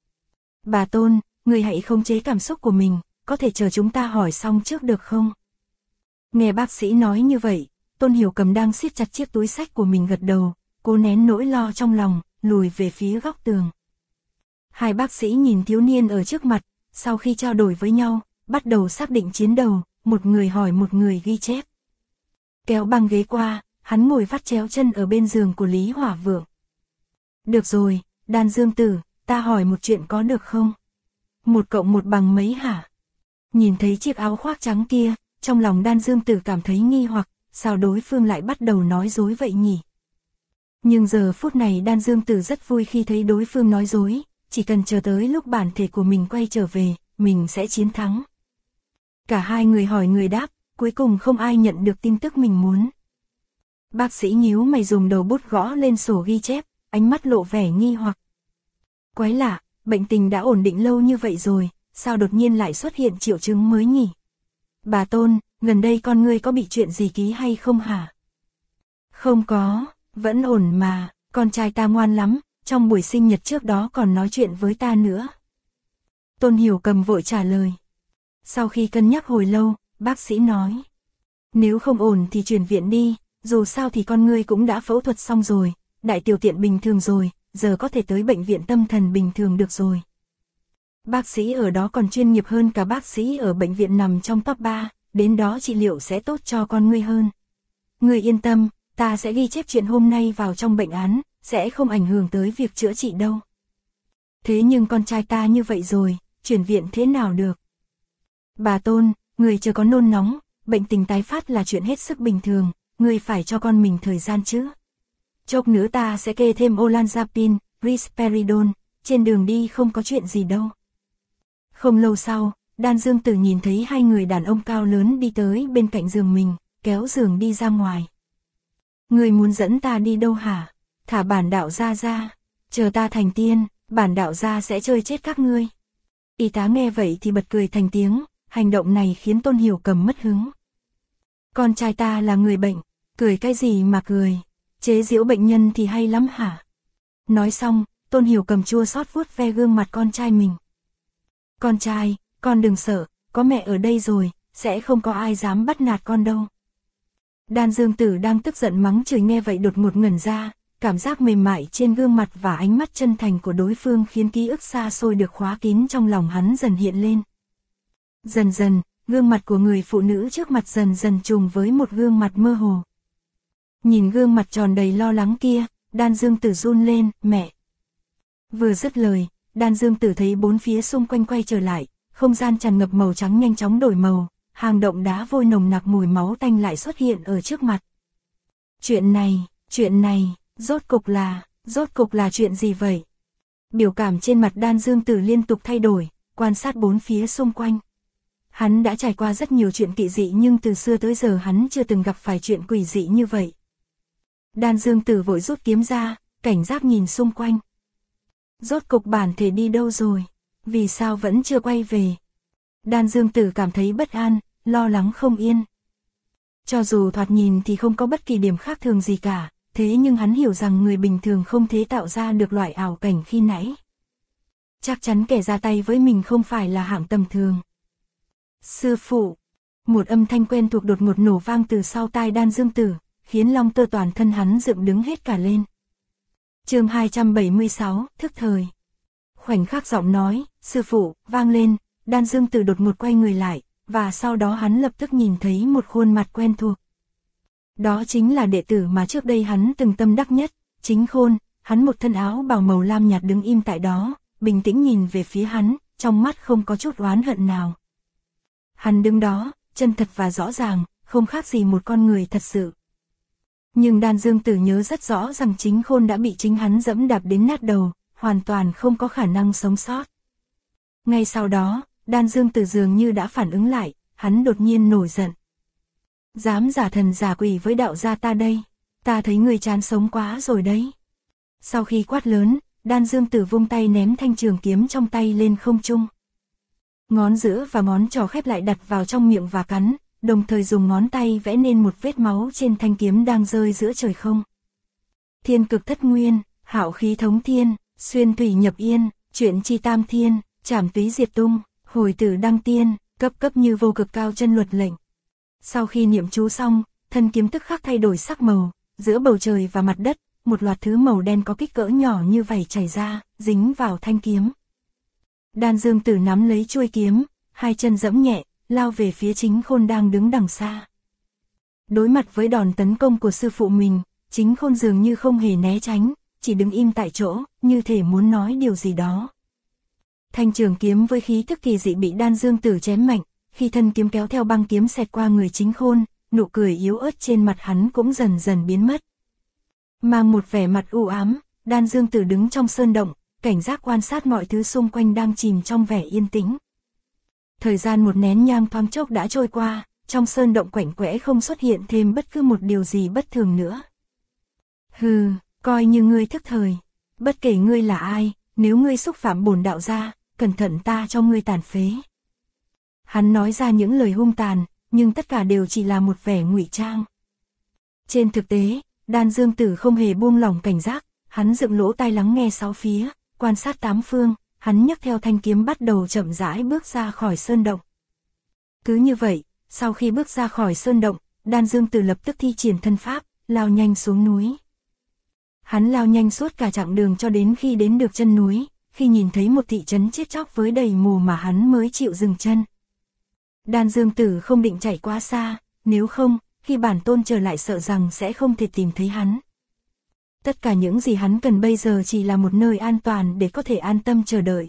Bà Tôn, người hãy khống chế cảm xúc của mình, có thể chờ chúng ta hỏi xong trước được không? Nghe bác sĩ nói như vậy, Tôn Hiểu Cầm đang siết chặt chiếc túi xách của mình gật đầu, cố nén nỗi lo trong lòng, lùi về phía góc tường. Hai bác sĩ nhìn thiếu niên ở trước mặt, sau khi trao đổi với nhau, bắt đầu xác định chiến đầu, một người hỏi một người ghi chép. Kéo băng ghế qua, hắn ngồi vắt chéo chân ở bên giường của Lý Hỏa Vượng. Được rồi, Đan Dương Tử, ta hỏi một chuyện có được không? 1 + 1 bằng mấy hả? Nhìn thấy chiếc áo khoác trắng kia, trong lòng Đan Dương Tử cảm thấy nghi hoặc, sao đối phương lại bắt đầu nói dối vậy nhỉ? Nhưng giờ phút này Đan Dương Tử rất vui khi thấy đối phương nói dối, chỉ cần chờ tới lúc bản thể của mình quay trở về, mình sẽ chiến thắng. Cả hai người hỏi người đáp, cuối cùng không ai nhận được tin tức mình muốn. Bác sĩ nhíu mày dùng đầu bút gõ lên sổ ghi chép, ánh mắt lộ vẻ nghi hoặc. Quái lạ, bệnh tình đã ổn định lâu như vậy rồi, sao đột nhiên lại xuất hiện triệu chứng mới nhỉ? Bà Tôn, gần đây con ngươi có bị chuyện gì ký hay không hả? Không có, vẫn ổn mà, con trai ta ngoan lắm, trong buổi sinh nhật trước đó còn nói chuyện với ta nữa. Tôn Hiểu Cầm vội trả lời. Sau khi cân nhắc hồi lâu, bác sĩ nói. Nếu không ổn thì chuyển viện đi, dù sao thì con ngươi cũng đã phẫu thuật xong rồi, đại tiểu tiện bình thường rồi, giờ có thể tới bệnh viện tâm thần bình thường được rồi. Bác sĩ ở đó còn chuyên nghiệp hơn cả bác sĩ ở bệnh viện nằm trong top 3, đến đó trị liệu sẽ tốt cho con ngươi hơn. Ngươi yên tâm, ta sẽ ghi chép chuyện hôm nay vào trong bệnh án, sẽ không ảnh hưởng tới việc chữa trị đâu. Thế nhưng con trai ta như vậy rồi, chuyển viện thế nào được? Bà Tôn, người chưa có nôn nóng, bệnh tình tái phát là chuyện hết sức bình thường, người phải cho con mình thời gian chứ. Chốc nữa ta sẽ kê thêm olanzapine, risperidone, trên đường đi không có chuyện gì đâu. Không lâu sau, Đan Dương Tử nhìn thấy hai người đàn ông cao lớn đi tới bên cạnh giường mình, kéo giường đi ra ngoài. Người muốn dẫn ta đi đâu hả? Thả bản đạo gia ra, chờ ta thành tiên, bản đạo gia sẽ chơi chết các ngươi. Y tá nghe vậy thì bật cười thành tiếng, hành động này khiến Tôn Hiểu Cầm mất hứng. Con trai ta là người bệnh, cười cái gì mà cười, chế giễu bệnh nhân thì hay lắm hả? Nói xong, Tôn Hiểu Cầm chua xót vuốt ve gương mặt con trai mình. Con trai, con đừng sợ, có mẹ ở đây rồi, sẽ không có ai dám bắt nạt con đâu. Đan Dương Tử đang tức giận mắng chửi nghe vậy đột ngột ngẩn ra, cảm giác mềm mại trên gương mặt và ánh mắt chân thành của đối phương khiến ký ức xa xôi được khóa kín trong lòng hắn dần hiện lên. Dần dần, gương mặt của người phụ nữ trước mặt dần dần trùng với một gương mặt mơ hồ. Nhìn gương mặt tròn đầy lo lắng kia, Đan Dương Tử run lên, mẹ. Vừa dứt lời, Đan Dương Tử thấy bốn phía xung quanh quay trở lại, không gian tràn ngập màu trắng nhanh chóng đổi màu, hang động đá vôi nồng nặc mùi máu tanh lại xuất hiện ở trước mặt. Chuyện này, rốt cục là chuyện gì vậy? Biểu cảm trên mặt Đan Dương Tử liên tục thay đổi, quan sát bốn phía xung quanh. Hắn đã trải qua rất nhiều chuyện kỳ dị nhưng từ xưa tới giờ hắn chưa từng gặp phải chuyện quỷ dị như vậy. Đan Dương Tử vội rút kiếm ra, cảnh giác nhìn xung quanh. Rốt cục bản thể đi đâu rồi? Vì sao vẫn chưa quay về? Đan Dương Tử cảm thấy bất an, lo lắng không yên. Cho dù thoạt nhìn thì không có bất kỳ điểm khác thường gì cả, thế nhưng hắn hiểu rằng người bình thường không thể tạo ra được loại ảo cảnh khi nãy. Chắc chắn kẻ ra tay với mình không phải là hạng tầm thường. Sư phụ! Một âm thanh quen thuộc đột ngột nổ vang từ sau tai Đan Dương Tử, khiến lông tơ toàn thân hắn dựng đứng hết cả lên. Chương 276, thức thời. Khoảnh khắc giọng nói, sư phụ, vang lên, Đan Dương Tử đột ngột quay người lại, và sau đó hắn lập tức nhìn thấy một khuôn mặt quen thuộc. Đó chính là đệ tử mà trước đây hắn từng tâm đắc nhất, Chính Khôn, hắn một thân áo bào màu lam nhạt đứng im tại đó, bình tĩnh nhìn về phía hắn, trong mắt không có chút oán hận nào. Hắn đứng đó, chân thật và rõ ràng, không khác gì một con người thật sự. Nhưng Đan Dương Tử nhớ rất rõ rằng Chính Khôn đã bị chính hắn dẫm đạp đến nát đầu, hoàn toàn không có khả năng sống sót. Ngay sau đó, Đan Dương Tử dường như đã phản ứng lại, hắn đột nhiên nổi giận. Dám giả thần giả quỷ với đạo gia ta đây, ta thấy người chán sống quá rồi đấy. Sau khi quát lớn, Đan Dương Tử vung tay ném thanh trường kiếm trong tay lên không trung. Ngón giữa và ngón trỏ khép lại đặt vào trong miệng và cắn, đồng thời dùng ngón tay vẽ nên một vết máu trên thanh kiếm đang rơi giữa trời không. Thiên cực thất nguyên, hạo khí thống thiên, xuyên thủy nhập yên, chuyển chi tam thiên, trảm túy diệt tung, hồi tử đăng tiên, cấp cấp như vô cực cao chân luật lệnh. Sau khi niệm chú xong, thân kiếm tức khắc thay đổi sắc màu, giữa bầu trời và mặt đất, một loạt thứ màu đen có kích cỡ nhỏ như vảy chảy ra, dính vào thanh kiếm. Đan Dương Tử nắm lấy chuôi kiếm, hai chân giẫm nhẹ, lao về phía Chính Khôn đang đứng đằng xa. Đối mặt với đòn tấn công của sư phụ mình, Chính Khôn dường như không hề né tránh, chỉ đứng im tại chỗ, như thể muốn nói điều gì đó. Thanh trường kiếm với khí thức kỳ dị bị Đan Dương Tử chém mạnh, khi thân kiếm kéo theo băng kiếm xẹt qua người Chính Khôn, nụ cười yếu ớt trên mặt hắn cũng dần dần biến mất. Mang một vẻ mặt u ám, Đan Dương Tử đứng trong sơn động, cảnh giác quan sát mọi thứ xung quanh đang chìm trong vẻ yên tĩnh. Thời gian một nén nhang thoáng chốc đã trôi qua, trong sơn động quạnh quẽ không xuất hiện thêm bất cứ một điều gì bất thường nữa. Hừ, coi như ngươi thức thời. Bất kể ngươi là ai, nếu ngươi xúc phạm bổn đạo gia, cẩn thận ta cho ngươi tàn phế. Hắn nói ra những lời hung tàn, nhưng tất cả đều chỉ là một vẻ ngụy trang. Trên thực tế, Đan Dương Tử không hề buông lỏng cảnh giác, hắn dựng lỗ tai lắng nghe sáu phía, quan sát tám phương, hắn nhấc theo thanh kiếm bắt đầu chậm rãi bước ra khỏi sơn động. Cứ như vậy, sau khi bước ra khỏi sơn động, Đan Dương Tử lập tức thi triển thân pháp, lao nhanh xuống núi. Hắn lao nhanh suốt cả chặng đường cho đến khi đến được chân núi, khi nhìn thấy một thị trấn chết chóc với đầy mù mà hắn mới chịu dừng chân. Đan Dương Tử không định chạy quá xa, nếu không, khi bản tôn trở lại sợ rằng sẽ không thể tìm thấy hắn. Tất cả những gì hắn cần bây giờ chỉ là một nơi an toàn để có thể an tâm chờ đợi.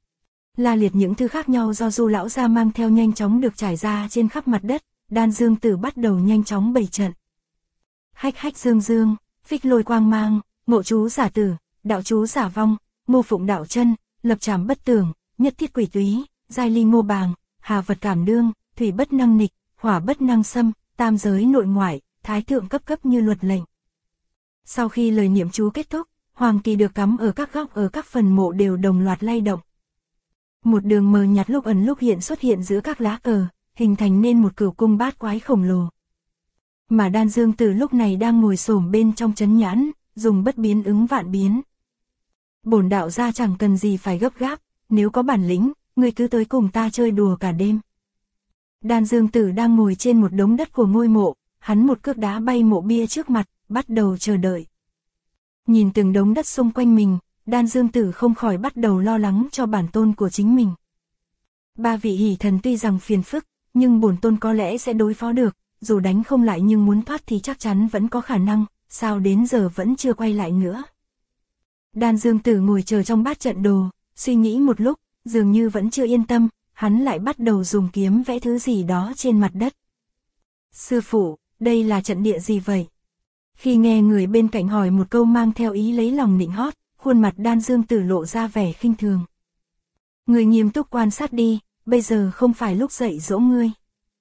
La liệt những thứ khác nhau do Du lão gia mang theo nhanh chóng được trải ra trên khắp mặt đất, Đan Dương Tử bắt đầu nhanh chóng bày trận. Hách hách dương dương, phích lôi quang mang, ngộ chú giả tử, đạo chú giả vong, mô phụng đạo chân, lập trảm bất tường, nhất thiết quỷ túy, giai ly ngô bàng, hà vật cảm đương, thủy bất năng nịch, hỏa bất năng xâm, tam giới nội ngoại, thái thượng cấp cấp như luật lệnh. Sau khi lời niệm chú kết thúc, hoàng kỳ được cắm ở các góc ở các phần mộ đều đồng loạt lay động. Một đường mờ nhạt lúc ẩn lúc hiện xuất hiện giữa các lá cờ, hình thành nên một cửu cung bát quái khổng lồ. Mà Đan Dương Tử lúc này đang ngồi xổm bên trong chấn nhãn, dùng bất biến ứng vạn biến. Bổn đạo gia chẳng cần gì phải gấp gáp, nếu có bản lĩnh, ngươi cứ tới cùng ta chơi đùa cả đêm. Đan Dương Tử đang ngồi trên một đống đất của ngôi mộ, hắn một cước đá bay mộ bia trước mặt, bắt đầu chờ đợi. Nhìn từng đống đất xung quanh mình, Đan Dương Tử không khỏi bắt đầu lo lắng cho bản tôn của chính mình. Ba vị hỷ thần tuy rằng phiền phức, nhưng bổn tôn có lẽ sẽ đối phó được, dù đánh không lại nhưng muốn thoát thì chắc chắn vẫn có khả năng, sao đến giờ vẫn chưa quay lại nữa. Đan Dương Tử ngồi chờ trong bát trận đồ, suy nghĩ một lúc, dường như vẫn chưa yên tâm, hắn lại bắt đầu dùng kiếm vẽ thứ gì đó trên mặt đất. Sư phụ, đây là trận địa gì vậy? Khi nghe người bên cạnh hỏi một câu mang theo ý lấy lòng nịnh hót, khuôn mặt Đan Dương Tử lộ ra vẻ khinh thường. Người nghiêm túc quan sát đi, bây giờ không phải lúc dạy dỗ ngươi.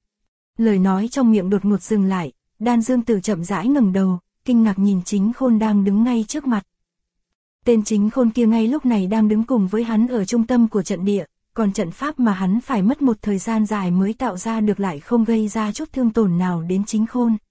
Lời nói trong miệng đột ngột dừng lại, Đan Dương Tử chậm rãi ngẩng đầu, kinh ngạc nhìn Chính Khôn đang đứng ngay trước mặt. Tên Chính Khôn kia ngay lúc này đang đứng cùng với hắn ở trung tâm của trận địa, còn trận pháp mà hắn phải mất một thời gian dài mới tạo ra được lại không gây ra chút thương tổn nào đến Chính Khôn.